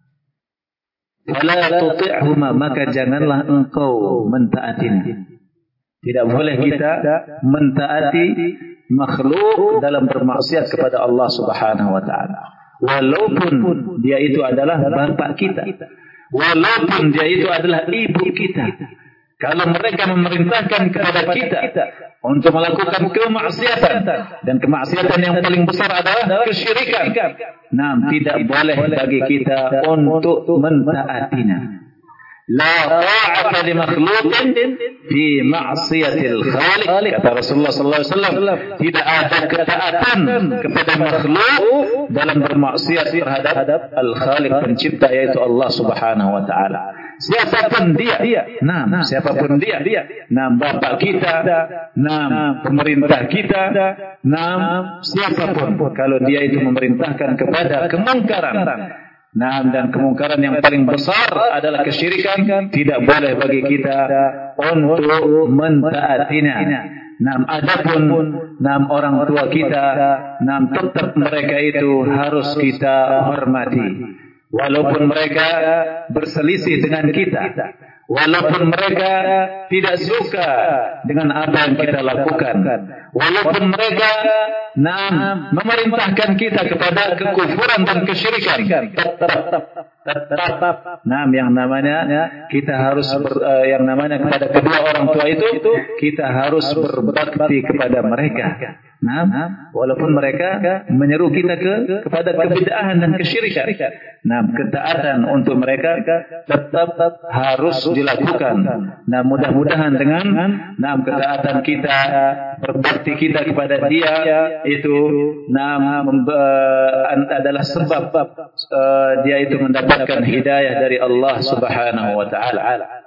fala tuti'huma, maka janganlah engkau mentaatinya. Tidak boleh kita mentaati makhluk dalam bermaksiat kepada Allah Subhanahu wa taala, walaupun dia itu adalah bapak kita, walaupun dia itu adalah ibu kita. Kalau mereka memerintahkan kepada kita untuk melakukan kemaksiatan, dan kemaksiatan yang paling besar adalah kesyirikan, nah, tidak boleh bagi kita untuk mentaatinya. La ta'ata li makhluqin fi ma'siyatil khaliq, kata Rasulullah sallallahu alaihi wasallam, tidak ada ketaatan kepada makhluk dalam bermaksiat terhadap al-khaliq, pencipta, yaitu Allah Subhanahu wa taala. Siapapun dia, nah, siapapun dia, nah, bapak kita, nah, pemerintah kita, nah, siapapun, kalau dia itu memerintahkan kepada kemungkaran, nah, dan kemungkaran yang paling besar adalah kesyirikan, tidak boleh bagi kita untuk mentaatinya. Nah, adapun nah, orang tua kita, nah, tetap mereka itu harus kita hormati, walaupun mereka berselisih dengan kita, walaupun mereka tidak suka dengan apa yang kita lakukan, walaupun mereka nah, memerintahkan kita kepada kekufuran dan kesyirikan, tetap tetap nah, yang namanya kita harus ber, uh, yang namanya kepada kedua orang tua itu kita harus berbakti kepada mereka. Nah, walaupun mereka menyeru kita ke kepada kebid'ahan dan kesyirikan, nah, ketaatan untuk mereka tetap harus dilakukan. Nah, mudah-mudahan dengan nah, ketaatan kita, berbakti kita kepada dia itu nah, adalah sebab uh, dia itu mendapatkan hidayah dari Allah Subhanahu wa taala.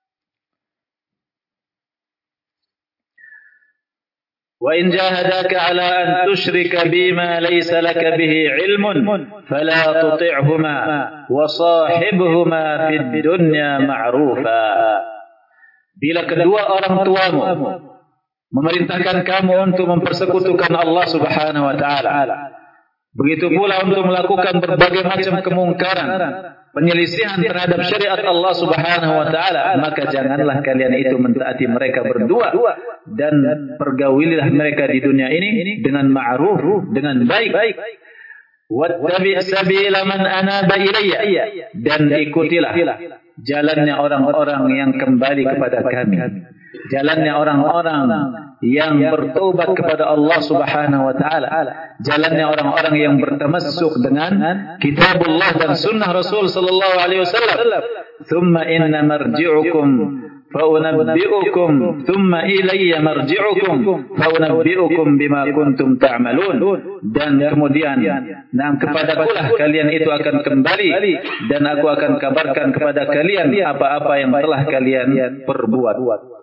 وَإِنْ جَاهَدَاكَ عَلَىٰ أَنْ تُشْرِكَ بِمَا لَيْسَ لَكَ بِهِ عِلْمٌ فَلَا تُطِعْهُمَا وَصَاحِبْهُمَا فِي الدُّنْيَا مَعْرُوفًا. Bila kedua orang tuamu memerintahkan kamu untuk mempersekutukan Allah Subhanahu wa taala, begitu pula untuk melakukan berbagai macam kemungkaran, penyelisihan terhadap syariat Allah Subhanahu wa taala, maka janganlah kalian itu mentaati mereka berdua, dan pergaulilah mereka di dunia ini dengan ma'ruf, dengan baik. Wattabi' sabila man anaba ilayya, dan ikutilah jalannya orang-orang yang kembali kepada kami, jalannya orang-orang yang bertaubat kepada Allah Subhanahu wa taala, jalannya orang-orang yang bertamassuk dengan kitabullah dan sunnah Rasul sallallahu alaihi wasallam. Thumma inna marji'ukum فأنبئكم ثم إلي مرجعكم فأنبئكم بما كنتم تعملون. Dan kemudian, nah kepadakulah kalian itu akan kembali dan aku akan kabarkan kepada kalian apa-apa yang telah kalian perbuat.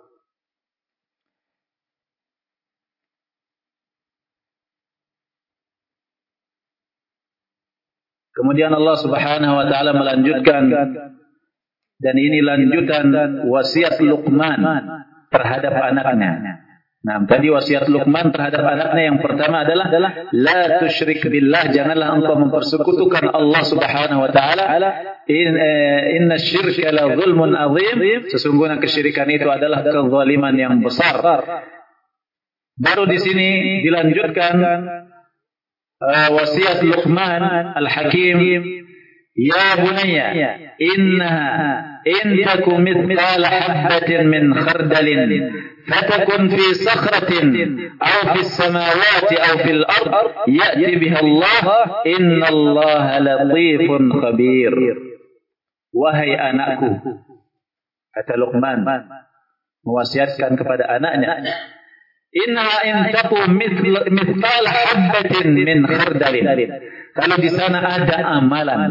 Kemudian Allah Subhanahu wa taala melanjutkan, dan ini lanjutan wasiat Luqman terhadap anaknya. Nah, tadi wasiat Luqman terhadap anaknya yang pertama adalah la tusyrik billah, janganlah engkau mempersekutukan Allah Subhanahu wa taala. In, inna syirka la zulmun azim, sesungguhnya kesyirikan itu adalah kezaliman yang besar. Baru di sini dilanjutkan uh, wasiat Luqman Al-Hakim, ya bunayya innaha in takum mithqala habatin min khardalin fatakun fi sakhratin aw fi samawati aw fil ard ya'ti biha Allah innallaha latifun khabir. Wahai anakku, kata Luqman mewasiatkan kepada anaknya, inna in takum mithqala habatin min khardalin, kalau di sana ada amalan,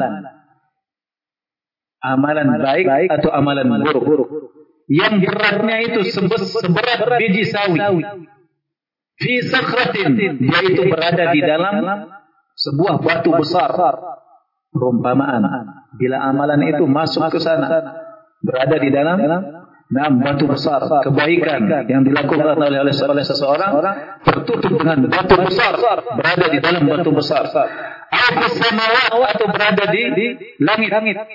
amalan baik atau amalan buruk, yang beratnya itu seberat biji sawi, fi sakhratin, dia itu berada di dalam sebuah batu besar. Perumpamaan, bila amalan itu masuk ke sana, berada di dalam nah, batu besar, kebaikan yang dilakukan oleh, oleh, oleh seseorang tertutup dengan batu besar, berada di dalam batu besar. Atau berada di, di langit,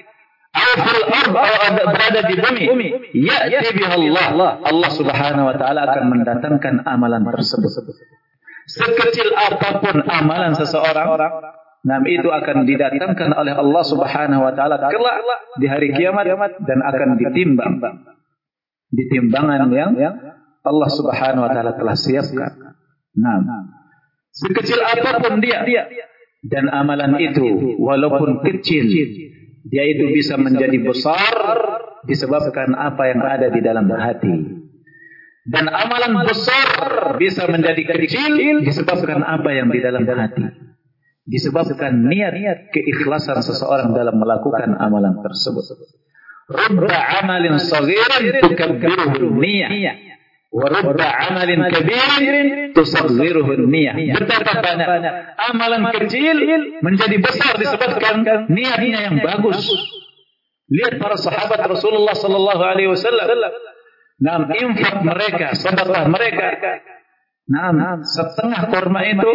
atau berada di bumi. Ya'ti bihallah, Allah Subhanahu wa taala akan mendatangkan amalan tersebut. Sekecil apapun amalan seseorang, nah itu akan didatangkan oleh Allah Subhanahu wa taala kelak di hari kiamat dan akan ditimbang di timbangan yang Allah Subhanahu wa taala telah siapkan. Nah, sekecil apapun dia, dan amalan itu walaupun kecil, dia itu bisa menjadi besar disebabkan apa yang ada di dalam hati. Dan amalan besar bisa menjadi kecil disebabkan apa yang di dalam hati. Disebabkan niat keikhlasan seseorang dalam melakukan amalan tersebut. Rubba amalin saghirin tukabbiruhu niyyah wa rubba amalin kabirin tusaghiruhu niyyah. Betapa banyak amalan kecil menjadi besar disebabkan niatnya yang bagus. Lihat para sahabat Rasulullah sallallahu alaihi wasallam, nah infak mereka, sedekah mereka, nah setengah kurma itu,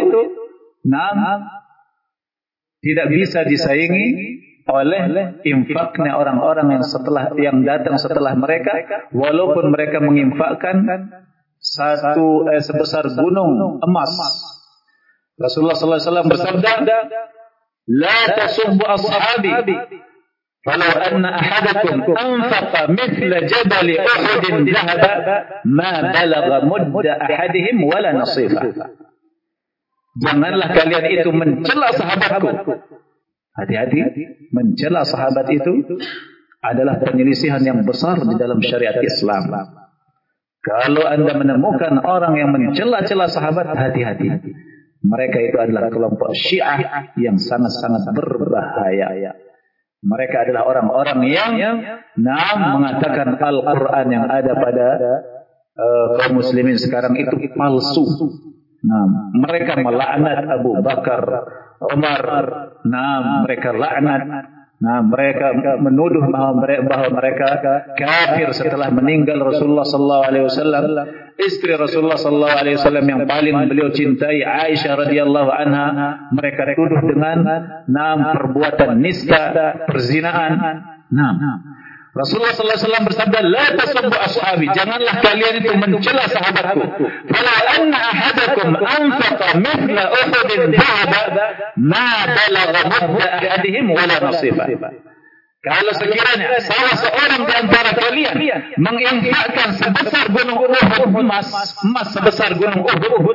nah tidak bisa disaingi oleh infaknya orang-orang yang setelah yang datang setelah mereka, walaupun mereka menginfakkan satu eh, sebesar gunung emas. Rasulullah sallallahu alaihi wasallam bersabda, "La tasubbu ashabi, falau anna ahadakum anfaqa mithla jabal Uhud dhahaba ma balagha mudda ahadihim wala nasifa." Janganlah kalian itu mencela sahabatku. Hati-hati, mencela sahabat itu adalah penyelisihan yang besar di dalam syariat Islam. Kalau Anda menemukan orang yang mencela-cela sahabat, hati-hati. Mereka itu adalah kelompok Syiah yang sangat-sangat berbahaya. Mereka adalah orang-orang yang nah, mengatakan Al-Quran yang ada pada uh, kaum muslimin sekarang itu palsu. Nah, mereka melaknat Abu Bakar, Umar. Nah, mereka laknat. Nah, mereka menuduh bahwa mereka, bahwa mereka kafir setelah meninggal Rasulullah sallallahu alaihi wasallam. Istri Rasulullah sallallahu alaihi wasallam yang paling beliau cintai, Aisyah radhiyallahu anha, mereka tuduh dengan nah, perbuatan nista, perzinaan. Nah, Rasulullah sallallahu alaihi wasallam bersabda, "La tasubbu ashabi," janganlah kalian itu mencela sahabatku. "Fala anna ahadakum anfaqa mithla Uhudin dhahaba ma balagha mudda ahadihim wala nasifa." Kalau sekiranya salah seorang di antara kalian menginfakkan sebesar gunung Uhud emas, emas sebesar gunung Uhud,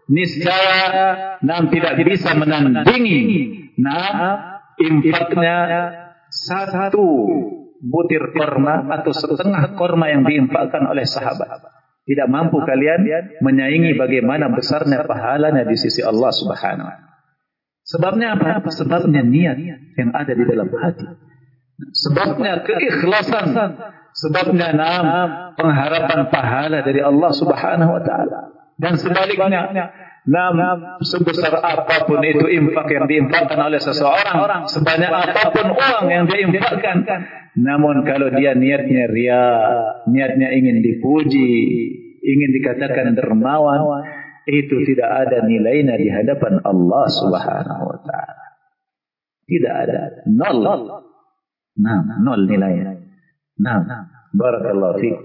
niscaya nam tidak bisa menandingi nam infaknya satu butir korma atau setengah korma yang diinfakkan oleh sahabat. Tidak mampu kalian menyaingi bagaimana besarnya pahalanya di sisi Allah Subhanahu wa taala. Sebabnya apa? Sebabnya niat yang ada di dalam hati. Sebabnya keikhlasan. Sebabnya nam pengharapan pahala dari Allah Subhanahu wa taala. Dan sebaliknya, nam sebesar apapun itu infak yang diinfakkan oleh seseorang, sebanyak apapun uang yang dia infakkan, namun kalau dia niatnya ria, niatnya ingin dipuji, ingin dikatakan dermawan, itu tidak ada nilainya di hadapan Allah Subhanahu wa taala. Tidak ada, nol. Nah, nol nilainya. Nah, barakallahu fiik.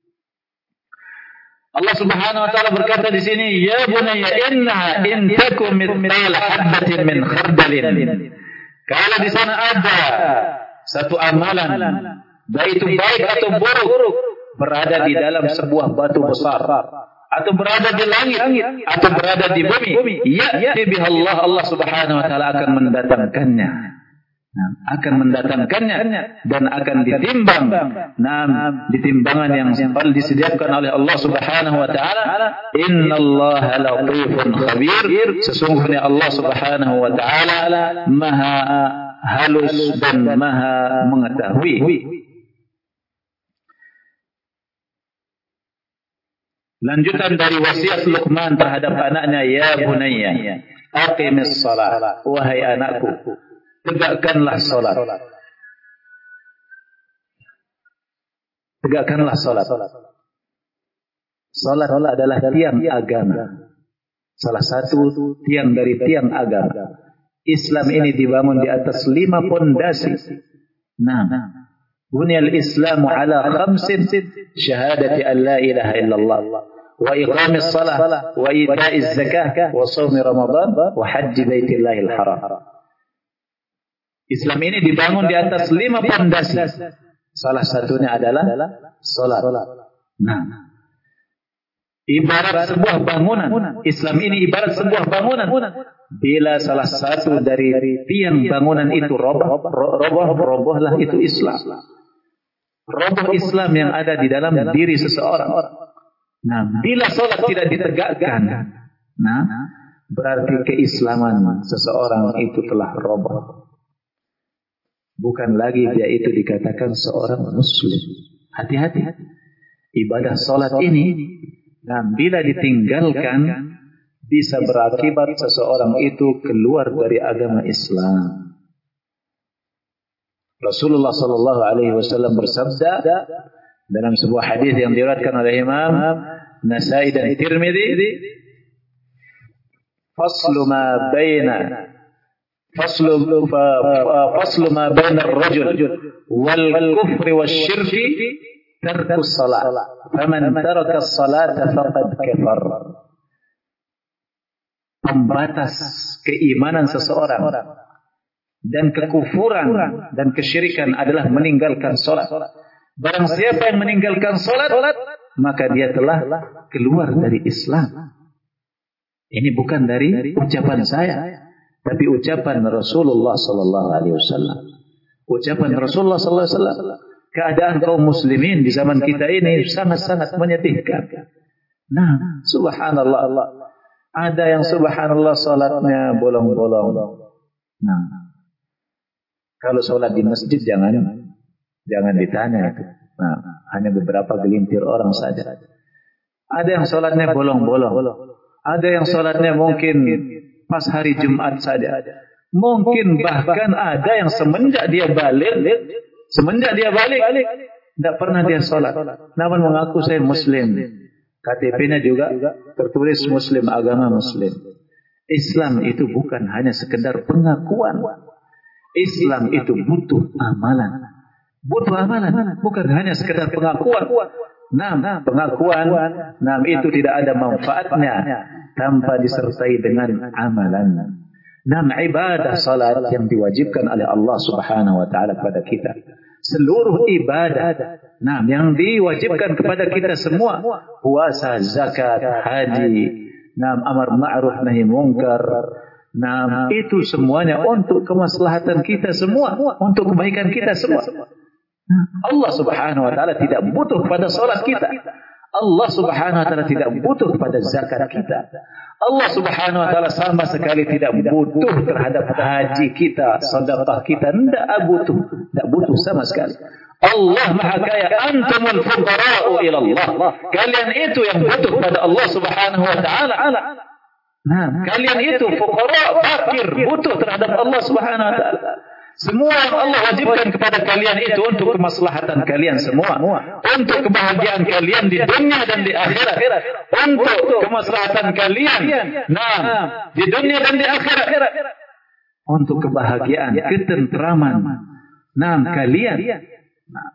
Allah Subhanahu wa taala berkata di sini, ya bunayya inna in takum mithqala habatin min khardalin. Kalau di sana ada satu amalan, baik itu baik atau buruk, berada di dalam sebuah batu besar, atau berada di langit, atau berada di bumi, ya'ti bihallah, Allah Subhanahu wa taala akan mendatangkannya. Nah, akan mendatangkannya dan akan ditimbang. Nah, ditimbangan yang disediakan oleh Allah Subhanahu wa taala. Innallaha latifun khabir. Sesungguhnya Allah Subhanahu wa taala Maha halus dan Maha mengetahui. Lanjutan dari wasiat Luqman terhadap anaknya, ya bunayya aqimis shalah, wahai anakku, tegakkanlah salat. Tegakkanlah salat. Salat adalah tiang agama. Salah satu tiang dari tiang agama. Islam ini dibangun di atas lima pondasi. Nah, bunyal Islamu ala khamsin, syahadati an la ilaha illallah, wa iqamis salah, wa ita'iz zakah, wa shaumi ramadan, wa hajji baitillahil haram. Islam ini dibangun di atas lima pondasi. Salah satunya adalah salat. Nah, ibarat sebuah bangunan. Islam ini ibarat sebuah bangunan. Bila salah satu dari tiang bangunan itu roboh, roboh, robohlah itu Islam. Roboh Islam yang ada di dalam diri seseorang. Nah, bila salat tidak ditegakkan, nah, berarti keislaman seseorang itu telah roboh. Bukan lagi dia itu dikatakan seorang muslim. Hati-hati. Ibadah salat ini, nah, bila ditinggalkan, bisa berakibat seseorang itu keluar dari agama Islam. Rasulullah sallallahu alaihi wasallam bersabda dalam sebuah hadis yang diriwayatkan oleh Imam Nasa'i dan Tirmidzi, faslu ma baina faslu faslu ma baina ar-rajul wal kufri wasyirki tarkus salat, faman taraka as-salata faqad kafar. Pembatas keimanan seseorang dan kekufuran dan kesyirikan adalah meninggalkan salat. Barang siapa yang meninggalkan salat, maka dia telah keluar dari Islam. Ini bukan dari ucapan saya, tapi ucapan Rasulullah sallallahu alaihi wasallam. Ucapan Rasulullah sallallahu alaihi wasallam. Keadaan kaum muslimin di zaman kita ini sangat-sangat menyedihkan. Nah, subhanallah, Allah. Ada yang subhanallah salatnya bolong-bolong. Nah, kalau salat di masjid jangan jangan ditanya itu. Nah, hanya beberapa gelintir orang saja. Ada yang salatnya bolong-bolong. Ada yang salatnya mungkin pas hari Jumat saja. Mungkin bahkan ada yang semenjak dia balik, semenjak dia balik, tidak pernah dia salat. Namun mengaku saya Muslim. K T P-nya juga tertulis Muslim, agama Muslim. Islam itu bukan hanya sekedar pengakuan. Islam itu butuh amalan. Butuh amalan, bukan hanya sekedar pengakuan. Nah, pengakuan, nah itu tidak ada manfaatnya tanpa disertai dengan amalan. Nah, ibadah salat yang diwajibkan oleh Allah Subhanahu wa taala kepada kita. Seluruh ibadah, nah, yang diwajibkan kepada kita semua, puasa, zakat, haji, nah, amar ma'ruf nahi munkar, nah, itu semuanya untuk kemaslahatan kita semua, untuk kebaikan kita semua. Allah Subhanahu wa taala tidak butuh pada salat kita. Allah Subhanahu wa taala tidak butuh pada zakat kita. Allah Subhanahu wa taala sama sekali tidak butuh terhadap haji kita, sedekah kita, tidak butuh, tidak butuh sama sekali. Allah Maha Kaya, antumul fuqara'u ila Allah. Kalian itu yang butuh pada Allah Subhanahu wa taala. Nah, kalian itu fuqara, fakir, butuh terhadap Allah Subhanahu wa taala. Semua yang Allah wajibkan kepada kalian itu untuk kemaslahatan kalian semua, untuk kebahagiaan kalian di dunia dan di akhirat, untuk kemaslahatan kalian, nah, di dunia dan di akhirat, untuk kebahagiaan, ketentraman, nah, kalian. Nah.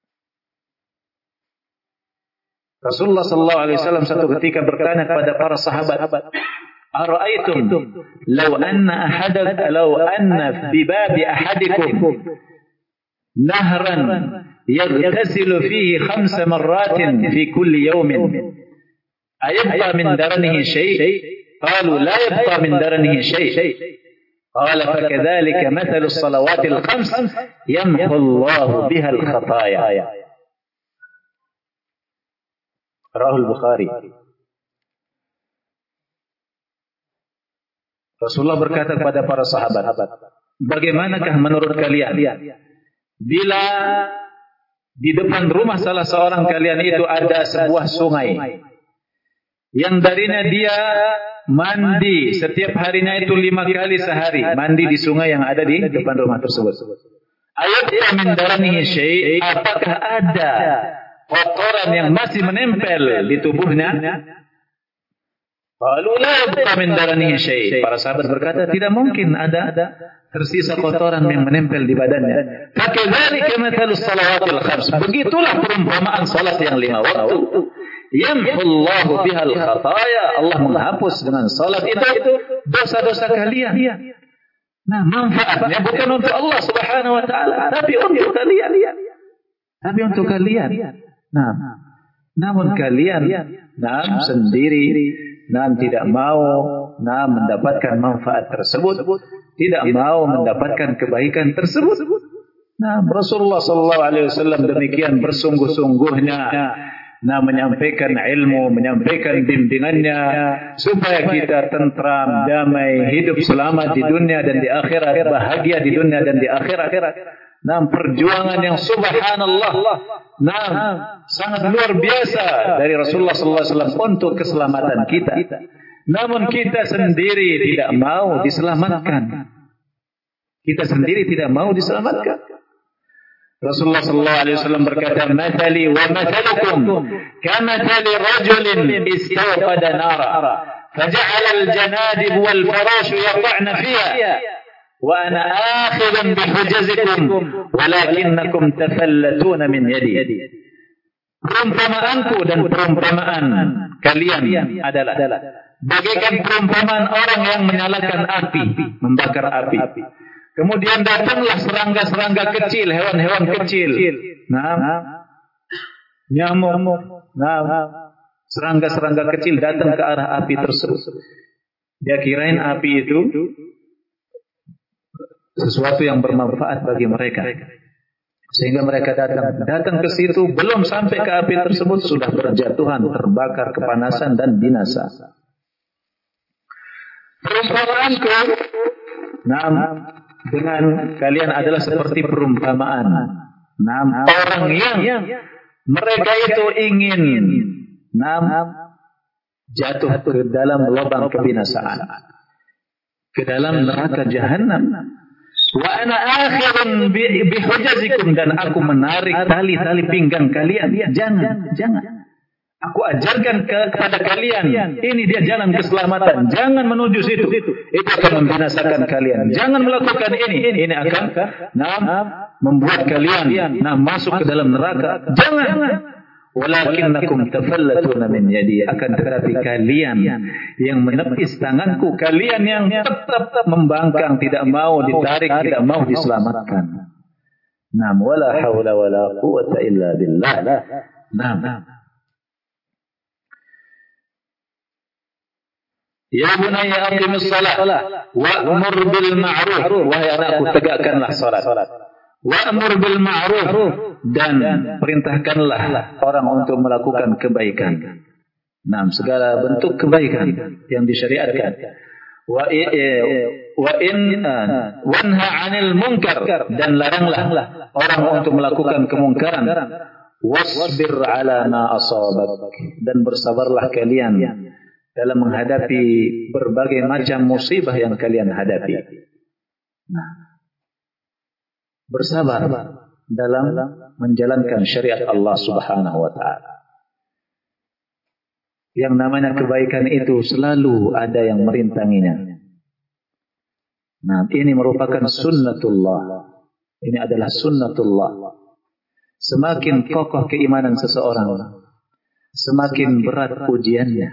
Rasulullah sallallahu alaihi wasallam satu ketika bertanya kepada para sahabat, "Ara'aitum law anna ahadak law anna bi babi ahadikum nahran yaghtasilu fihi khamsa marratin fi kulli yawmin ayabqa min daranihi shay?" Qalu la yabqa min daranihi shay. Qala fakadhalika mathalu as-salawatil khams yamhu Allahu biha al-khataaya. Rawahu al-Bukhari. Rasulullah berkata kepada para sahabat, bagaimanakah menurut kalian bila di depan rumah salah seorang kalian itu ada sebuah sungai yang darinya dia mandi setiap harinya itu lima kali sehari, mandi di sungai yang ada di depan rumah tersebut. Ayatnya min daranihi syai', apakah ada kotoran yang masih menempel di tubuhnya? Qalu la yabqa min daranihi syai'. Para sahabat berkata, tidak mungkin ada tersisa kotoran yang menempel di badannya. Fakadzalika mathalus salawatil khams. Begitulah perumpamaan salat yang lima waktu. Yamhullahu bihal khataaya. Allah menghapus dengan salat itu dosa-dosa kalian. Nah, manfaatnya bukan untuk Allah Subhanahu wa taala, tapi untuk kalian. Tapi untuk kalian. Nah, namun kalian nah sendiri nah tidak mau nah mendapatkan manfaat tersebut, tidak mau mendapatkan kebaikan tersebut. Nah, Rasulullah sallallahu alaihi wasallam demikian bersungguh-sungguhnya nah menyampaikan ilmu, menyampaikan bimbingannya supaya kita tentram, damai, hidup selamat di dunia dan di akhirat, bahagia di dunia dan di akhirat. Nah, perjuangan yang subhanallah, nah sangat luar biasa dari Rasulullah sallallahu alaihi wasallam untuk keselamatan kita. Namun kita sendiri tidak mau diselamatkan. Kita sendiri tidak mau diselamatkan. Rasulullah sallallahu alaihi wasallam berkata, "Mathali wa mathalukum kamathali rajulin istawqada nara, faja'ala al-janadib wal farash yaqa'na fiha, wa ana akhidun bihujazikum, walakinnakum tafallatuna min yadi." Perumpamaanku dan perumpamaan kalian adalah bagaikan perumpamaan orang yang menyalakan api, membakar api. Kemudian datanglah serangga-serangga kecil, hewan-hewan kecil. Nah, nyamuk, nah, serangga-serangga kecil datang ke arah api tersebut. Dia kirain api itu sesuatu yang bermanfaat bagi mereka, sehingga mereka datang, datang ke situ, belum sampai ke api tersebut sudah berjatuhan, terbakar, kepanasan dan binasa. Perumpamaanku, nah, dengan kalian adalah seperti perumpamaan nam orang yang mereka itu ingin nam jatuh ke dalam lubang kebinasaan, ke dalam neraka jahanam. Wa ana akhirun bihujazikum, dan aku menarik tali-tali pinggang kalian. Jangan, jangan. Aku ajarkan ke, kepada kalian, ini dia jalan keselamatan. Jangan menuju situ, itu akan membinasakan kalian. Jangan melakukan ini, ini akan nah, membuat kalian nah, masuk ke dalam neraka. Jangan. Walakinnakum tafallatuna min yadi, akan tetapi kalian yang menepis tanganku, kalian yang tetap membangkang, tidak mau ditarik, tidak mau diselamatkan. Naam, wala haula wala quwwata illa billah. Naam. Ya bunayya aqimis shalah wa'mur bil ma'ruf, wahai anakku tegakkanlah salat. Wa'mur bil ma'ruf, dan perintahkanlah orang untuk melakukan kebaikan. Nah, segala bentuk kebaikan yang disyariatkan. Wa wa in wanha 'anil munkar, dan laranglah orang untuk melakukan kemungkaran. Wasbir 'ala ma asabak, dan bersabarlah kalian dalam menghadapi berbagai macam musibah yang kalian hadapi. Nah, bersabar dalam menjalankan syariat Allah Subhanahu wa taala. Yang namanya kebaikan itu selalu ada yang merintanginya. Nah, ini merupakan sunnatullah. Ini adalah sunnatullah. Semakin kokoh keimanan seseorang, semakin berat ujiannya.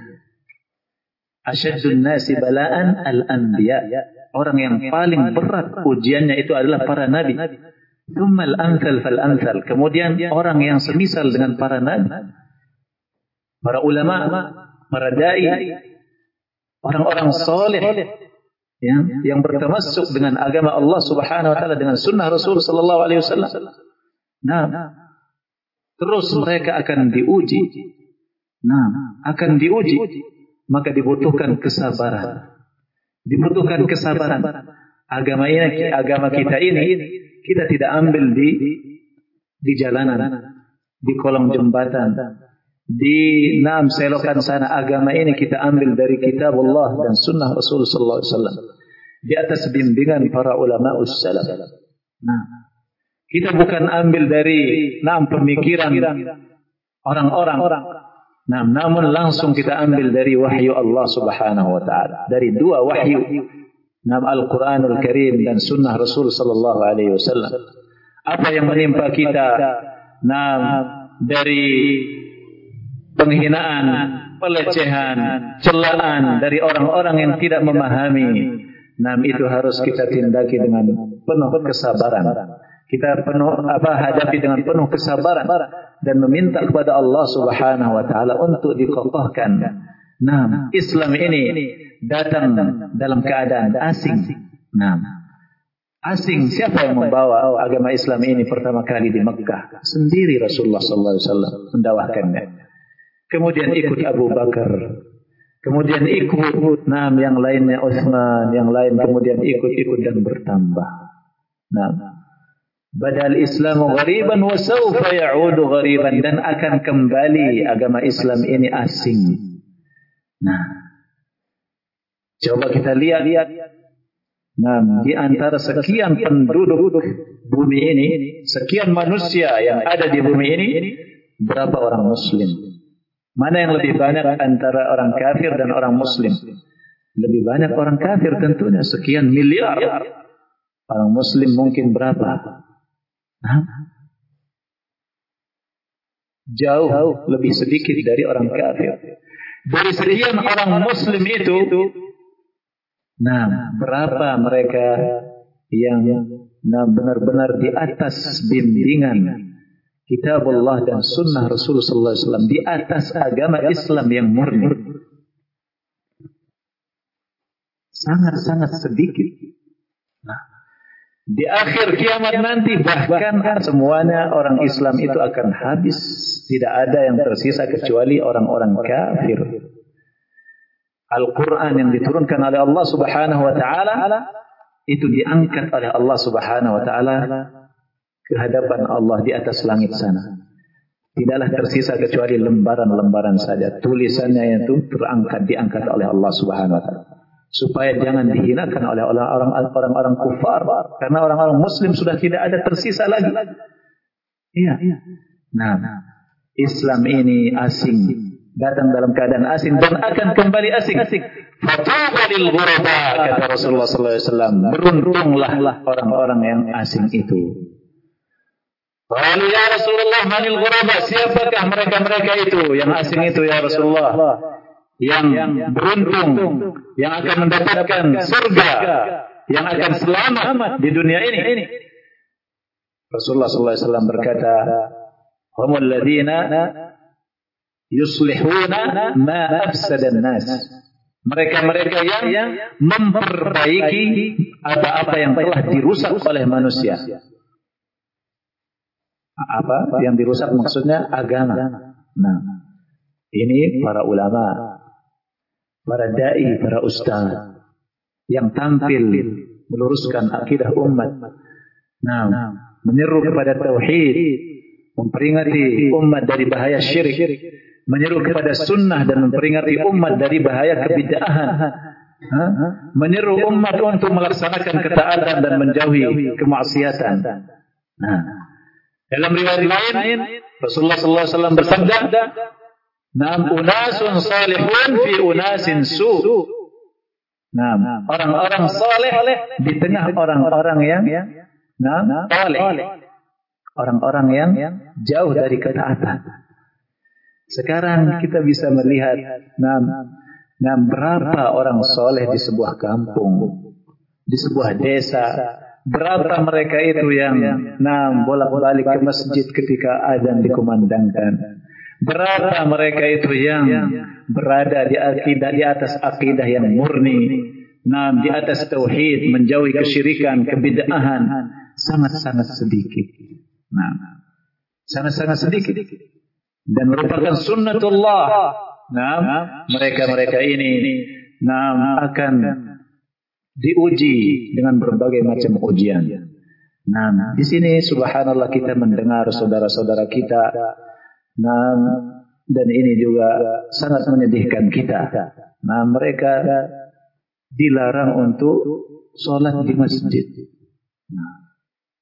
Asyaddun nasi bala'an al-anbiya. Orang yang paling berat ujiannya itu adalah para nabi. Tsummal amsal fal amsal. Kemudian orang yang semisal dengan para nabi. Para ulama, para dai, orang-orang soleh yang, yang bertamassuk dengan agama Allah Subhanahu wa taala, dengan sunnah Rasul sallallahu alaihi wasallam. Nah, terus mereka akan diuji. Nah, akan diuji, maka dibutuhkan kesabaran. Dibutuhkan kesabaran. Agama ini, agama kita ini, kita tidak ambil di di jalanan, di kolong jembatan, di enam selokan sana. Agama ini kita ambil dari kitab Allah dan sunnah Rasul sallallahu alaihi wasallam, di atas bimbingan para ulama ussalaf. Nah, kita bukan ambil dari enam pemikiran orang-orang, nah, namun langsung kita ambil dari wahyu Allah Subhanahu wa taala, dari dua wahyu, nam Al-Qur'anul Karim dan sunnah Rasul sallallahu alaihi wasallam. Apa yang menimpa kita nam dari penghinaan, pelecehan, celaan dari orang-orang yang tidak memahami, nam itu harus kita tindaki dengan penuh kesabaran. Kita penuh apa hadapi dengan penuh kesabaran dan meminta kepada Allah Subhanahu wa taala untuk dikokohkan. Nah, Islam ini datang dalam keadaan asing. Nah, asing, siapa yang membawa agama Islam ini pertama kali di Mekah? Sendiri Rasulullah sallallahu alaihi wasallam mendakwahkannya. Kemudian ikut Abu Bakar. Kemudian ikut nam yang lainnya Utsman, yang lain kemudian ikut-ikut dan bertambah. Nah, badal Islamu ghariban wa sawfa ya'udu ghariban, dan akan kembali agama Islam ini asing. Nah, coba kita lihat, nah, di antara sekian penduduk bumi ini, sekian manusia yang ada di bumi ini, berapa orang Muslim? Mana yang lebih banyak antara orang kafir dan orang Muslim? Lebih banyak orang kafir tentunya, sekian miliar. Orang Muslim mungkin berapa? Hah? Jauh lebih sedikit dari orang kafir. Dari sekian orang Muslim itu, nah, berapa mereka yang nah, benar-benar di atas bimbingan Kitabullah dan sunnah Rasul sallallahu alaihi wasallam, di atas agama Islam yang murni? Sangat-sangat sedikit. Nah, di akhir kiamat nanti bahkan semuanya orang Islam itu akan habis. Tidak ada yang tersisa kecuali orang-orang kafir. Al-Quran yang diturunkan oleh Allah Subhanahu wa taala itu diangkat oleh Allah Subhanahu wa taala ke hadapan Allah di atas langit sana. Tidaklah tersisa kecuali lembaran-lembaran saja. Tulisannya itu terangkat, diangkat oleh Allah Subhanahu wa taala, supaya jangan dihinakan oleh orang-orang kufar, karena orang-orang Muslim sudah tidak ada tersisa lagi. Iya. Nah, Islam ini asing, datang dalam keadaan asing dan akan kembali asing. Fatuba lil ghuraba, kata Rasulullah sallallahu alaihi wasallam. Beruntunglah orang-orang yang asing itu. Qalu ya Rasulullah, manil ghuraba? Siapakah mereka-mereka itu yang asing itu ya Rasulullah? Yang beruntung, yang akan mendapatkan surga, yang akan selamat di dunia ini. Rasulullah sallallahu alaihi wasallam berkata, humul ladzina yuslihuna ma afsadan nas. Mereka-mereka yang memperbaiki apa-apa yang telah dirusak oleh manusia. Apa yang dirusak maksudnya agama. Nah, ini para ulama, para dai, para ustaz yang tampil meluruskan akidah umat. Nah, menyeru kepada tauhid, memperingati umat dari bahaya syirik, menyeru kepada sunnah dan memperingati umat dari bahaya kebid'ahan. Ha? Menyeru umat untuk melaksanakan ketaatan dan menjauhi kemaksiatan. Nah, dalam riwayat lain Rasulullah sallallahu alaihi wasallam bersabda, "Nam unasun salihun fi unasin su." Nah, orang-orang saleh di tengah orang-orang yang nah, saleh. Orang-orang yang jauh dari ketaatan. Sekarang kita bisa melihat nah, nah berapa orang saleh di sebuah kampung, di sebuah desa. Berapa mereka itu yang nah bolak-balik ke masjid ketika azan dikumandangkan. Berapa mereka itu yang berada di akidah di atas akidah yang murni, nah di atas tauhid, menjauhi kesyirikan, kebid'ahan, sangat-sangat sedikit. Nah, sangat-sangat sedikit dan merupakan sunnatullah. Nah, mereka-mereka ini nah akan diuji dengan berbagai macam ujian. Nah, di sini subhanallah kita mendengar saudara-saudara kita, nah, dan ini juga sangat menyedihkan kita. Nah, mereka dilarang untuk sholat di masjid. Nah,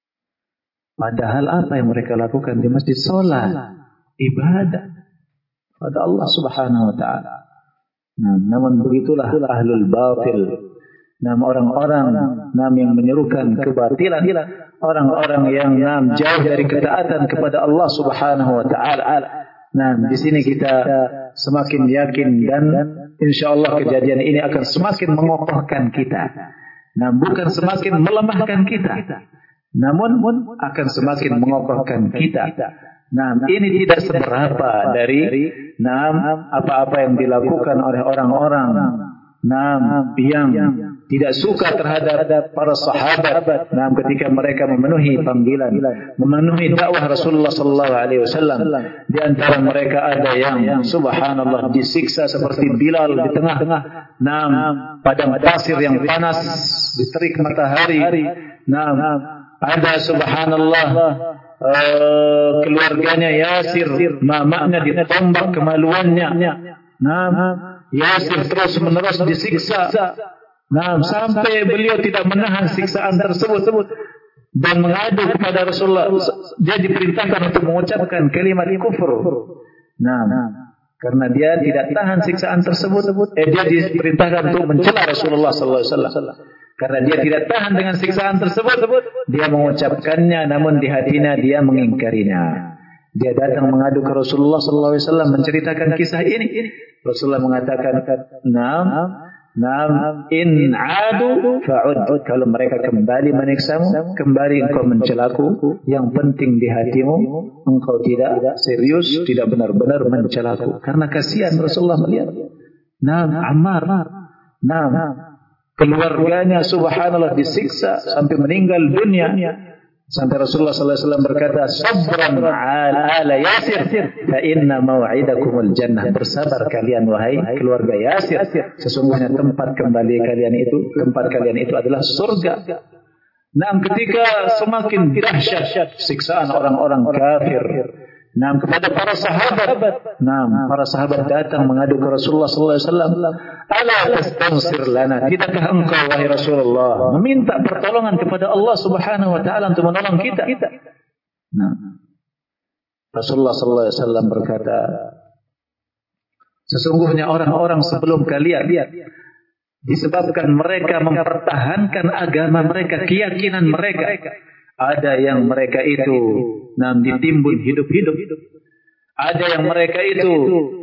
padahal apa yang mereka lakukan di masjid? Sholat, ibadah pada Allah Subhanahu Wa Taala. Nah, namun begitulah ahlul batil. Nam orang-orang nam yang menyerukan kebatilan, orang-orang yang nam jauh dari ketaatan kepada Allah Subhanahu Wa Taala. Nah, di sini kita semakin yakin dan insyaallah kejadian ini akan semakin mengokohkan kita. Nah, bukan semakin melemahkan kita, namun akan semakin mengokohkan kita. Nah, ini tidak seberapa dari nam apa-apa yang dilakukan oleh orang-orang nam yang tidak suka terhadap para sahabat. Nah, ketika mereka memenuhi panggilan, memenuhi dakwah Rasulullah sallallahu alaihi wasallam, di antara mereka ada yang subhanallah disiksa seperti Bilal di tengah-tengah nah padang pasir yang panas, di terik matahari. Nah, ada subhanallah uh, keluarganya Yasir, mamanya ditombak kemaluannya. Nah, Yasir terus menerus disiksa. Nah, sampai beliau tidak menahan siksaan tersebut dan mengadu kepada Rasulullah. Dia diperintahkan untuk mengucapkan kalimat kufur. Nah, karena dia tidak tahan siksaan tersebut, eh, dia diperintahkan untuk mencela Rasulullah sallallahu alaihi wasallam. Karena dia tidak tahan dengan siksaan tersebut, dia mengucapkannya, namun di hatinya dia mengingkarinya. Dia datang mengadu ke Rasulullah sallallahu alaihi wasallam menceritakan kisah ini. Rasulullah mengatakan, "Naam, naam, in adu fa'ud." Kalau mereka kembali menyiksamu, kembali engkau mencelaku. Yang penting di hatimu engkau tidak serius, tidak benar-benar mencelaku. Karena kasihan Rasulullah melihat. Naam, Ammar, naam, keluarganya subhanallah disiksa sampai meninggal dunia. Sampai Rasulullah sallallahu alaihi wasallam berkata, "Sabran ala Yasir, fa inna mau'idakumul jannah." Bersabar kalian wahai keluarga Yasir, sesungguhnya tempat kembali kalian itu, tempat kalian itu adalah surga. Nah, ketika semakin dahsyat siksaan orang-orang kafir, nah kepada para sahabat, nah para sahabat datang mengadu ke Rasulullah sallallahu alaihi wasallam, "Ala tastansir lana?" Tidakkah engkau wahai Rasulullah meminta pertolongan kepada Allah Subhanahu wa taala untuk menolong kita? Nah, Rasulullah sallallahu alaihi wasallam berkata, sesungguhnya orang-orang sebelum kalian disebabkan mereka mempertahankan agama mereka, keyakinan mereka, ada yang mereka itu nam ditimbun hidup-hidup, ada yang mereka itu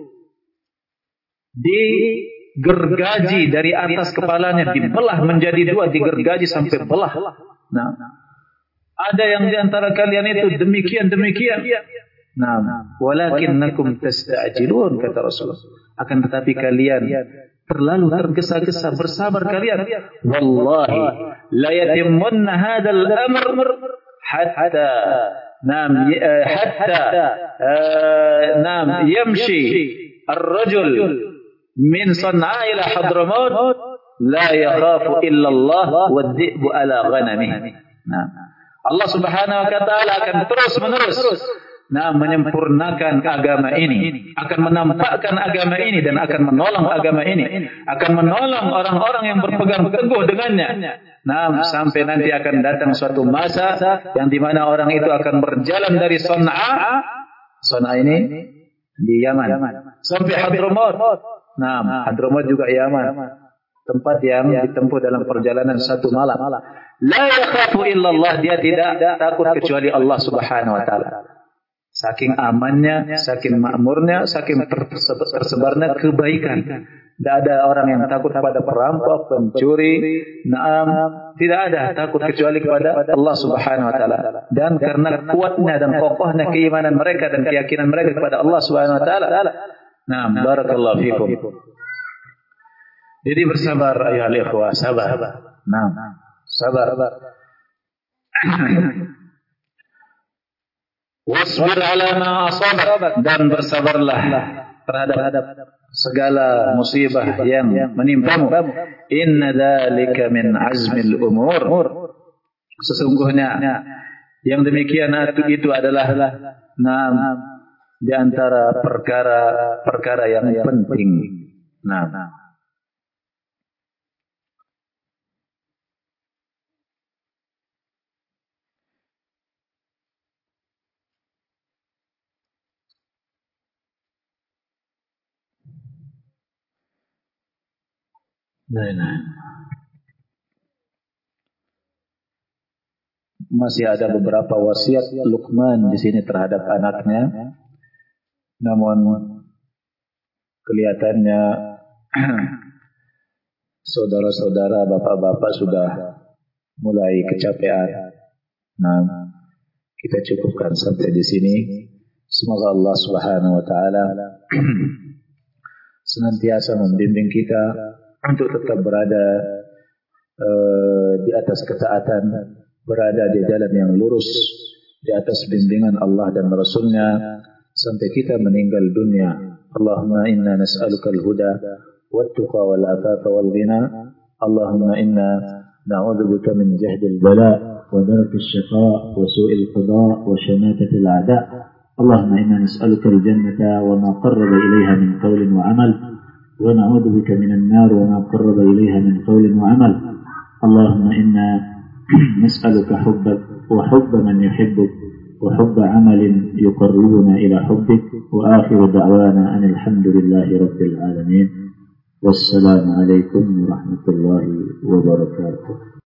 digergaji dari atas kepalanya, dibelah menjadi dua, digergaji sampai belah. Nah, ada yang diantara kalian itu demikian demikian. Nah, walakinnakum tasta'jilun, kata Rasulullah. Akan tetapi kalian terlalu tergesa-gesa, bersabar kalian. Wallahi la yatimmunna hadzal amr hatta nam hatta nam yamshi ar-rajul min Sana'a ila Hadramaut la yakhafu illa Allah wad-dhi'bu ala ghanamihi. Nah, Allah Subhanahu wa taala akan terus menerus nah menyempurnakan agama ini, akan menampakkan agama ini dan akan menolong agama ini, akan menolong orang-orang yang berpegang teguh dengannya. Nah, sampai nanti akan datang suatu masa yang di mana orang itu akan berjalan dari Sana'a, Sana'a ini di Yaman, sampai Hadramaut. Nah, Hadramaut juga Yaman, tempat yang ditempuh dalam perjalanan satu malam. La yakhafu illallah, dia tidak takut kecuali Allah Subhanahu wa taala. Saking amannya, saking makmurnya, saking tersebarnya kebaikan. Tidak ada orang yang takut pada perampok, pencuri, naam, tidak ada takut kecuali kepada Allah Subhanahu wa taala. Dan karena kuatnya dan kokohnya keimanan mereka dan keyakinan mereka kepada Allah Subhanahu wa taala. Naam, barakallahu fikum. Jadi bersabar ayuhal ikhwah, sabar. Naam, sabar. Wasbir ala ma asabak, dan bersabarlah terhadap segala musibah yang menimpamu. Inna dzalika min azmil umur. Sesungguhnya yang demikian itu adalah nah, di antara perkara-perkara yang penting. Nah, Nah, nah. Masih ada beberapa wasiat Luqman di sini terhadap anaknya, namun kelihatannya saudara-saudara, bapak-bapak sudah mulai kecapean. Nah, kita cukupkan sampai di sini. Semoga Allah Subhanahu wa taala senantiasa membimbing kita untuk tetap berada uh, di atas ketaatan, berada di jalan yang lurus, di atas bimbingan Allah dan Rasulnya sampai kita meninggal dunia. Allahumma inna nas'aluka al-huda wat-tuqa wal-afafa wal-ghina. Allahumma inna na'udzubika min jahdil bala wa darkis syaqa wa su'il qada wa shamatatil a'da. Allahumma inna nas'aluka al-jannata wa ma qarraba ilayha min qawlin wa amal, ونعوذ بك من النار وما قرب إليها من قول وعمل. اللهم إنا نسألك حبك وحب من يحبك وحب عمل يقربنا إلى حبك. وآخر دعوانا أن الحمد لله رب العالمين والسلام عليكم ورحمة الله وبركاته.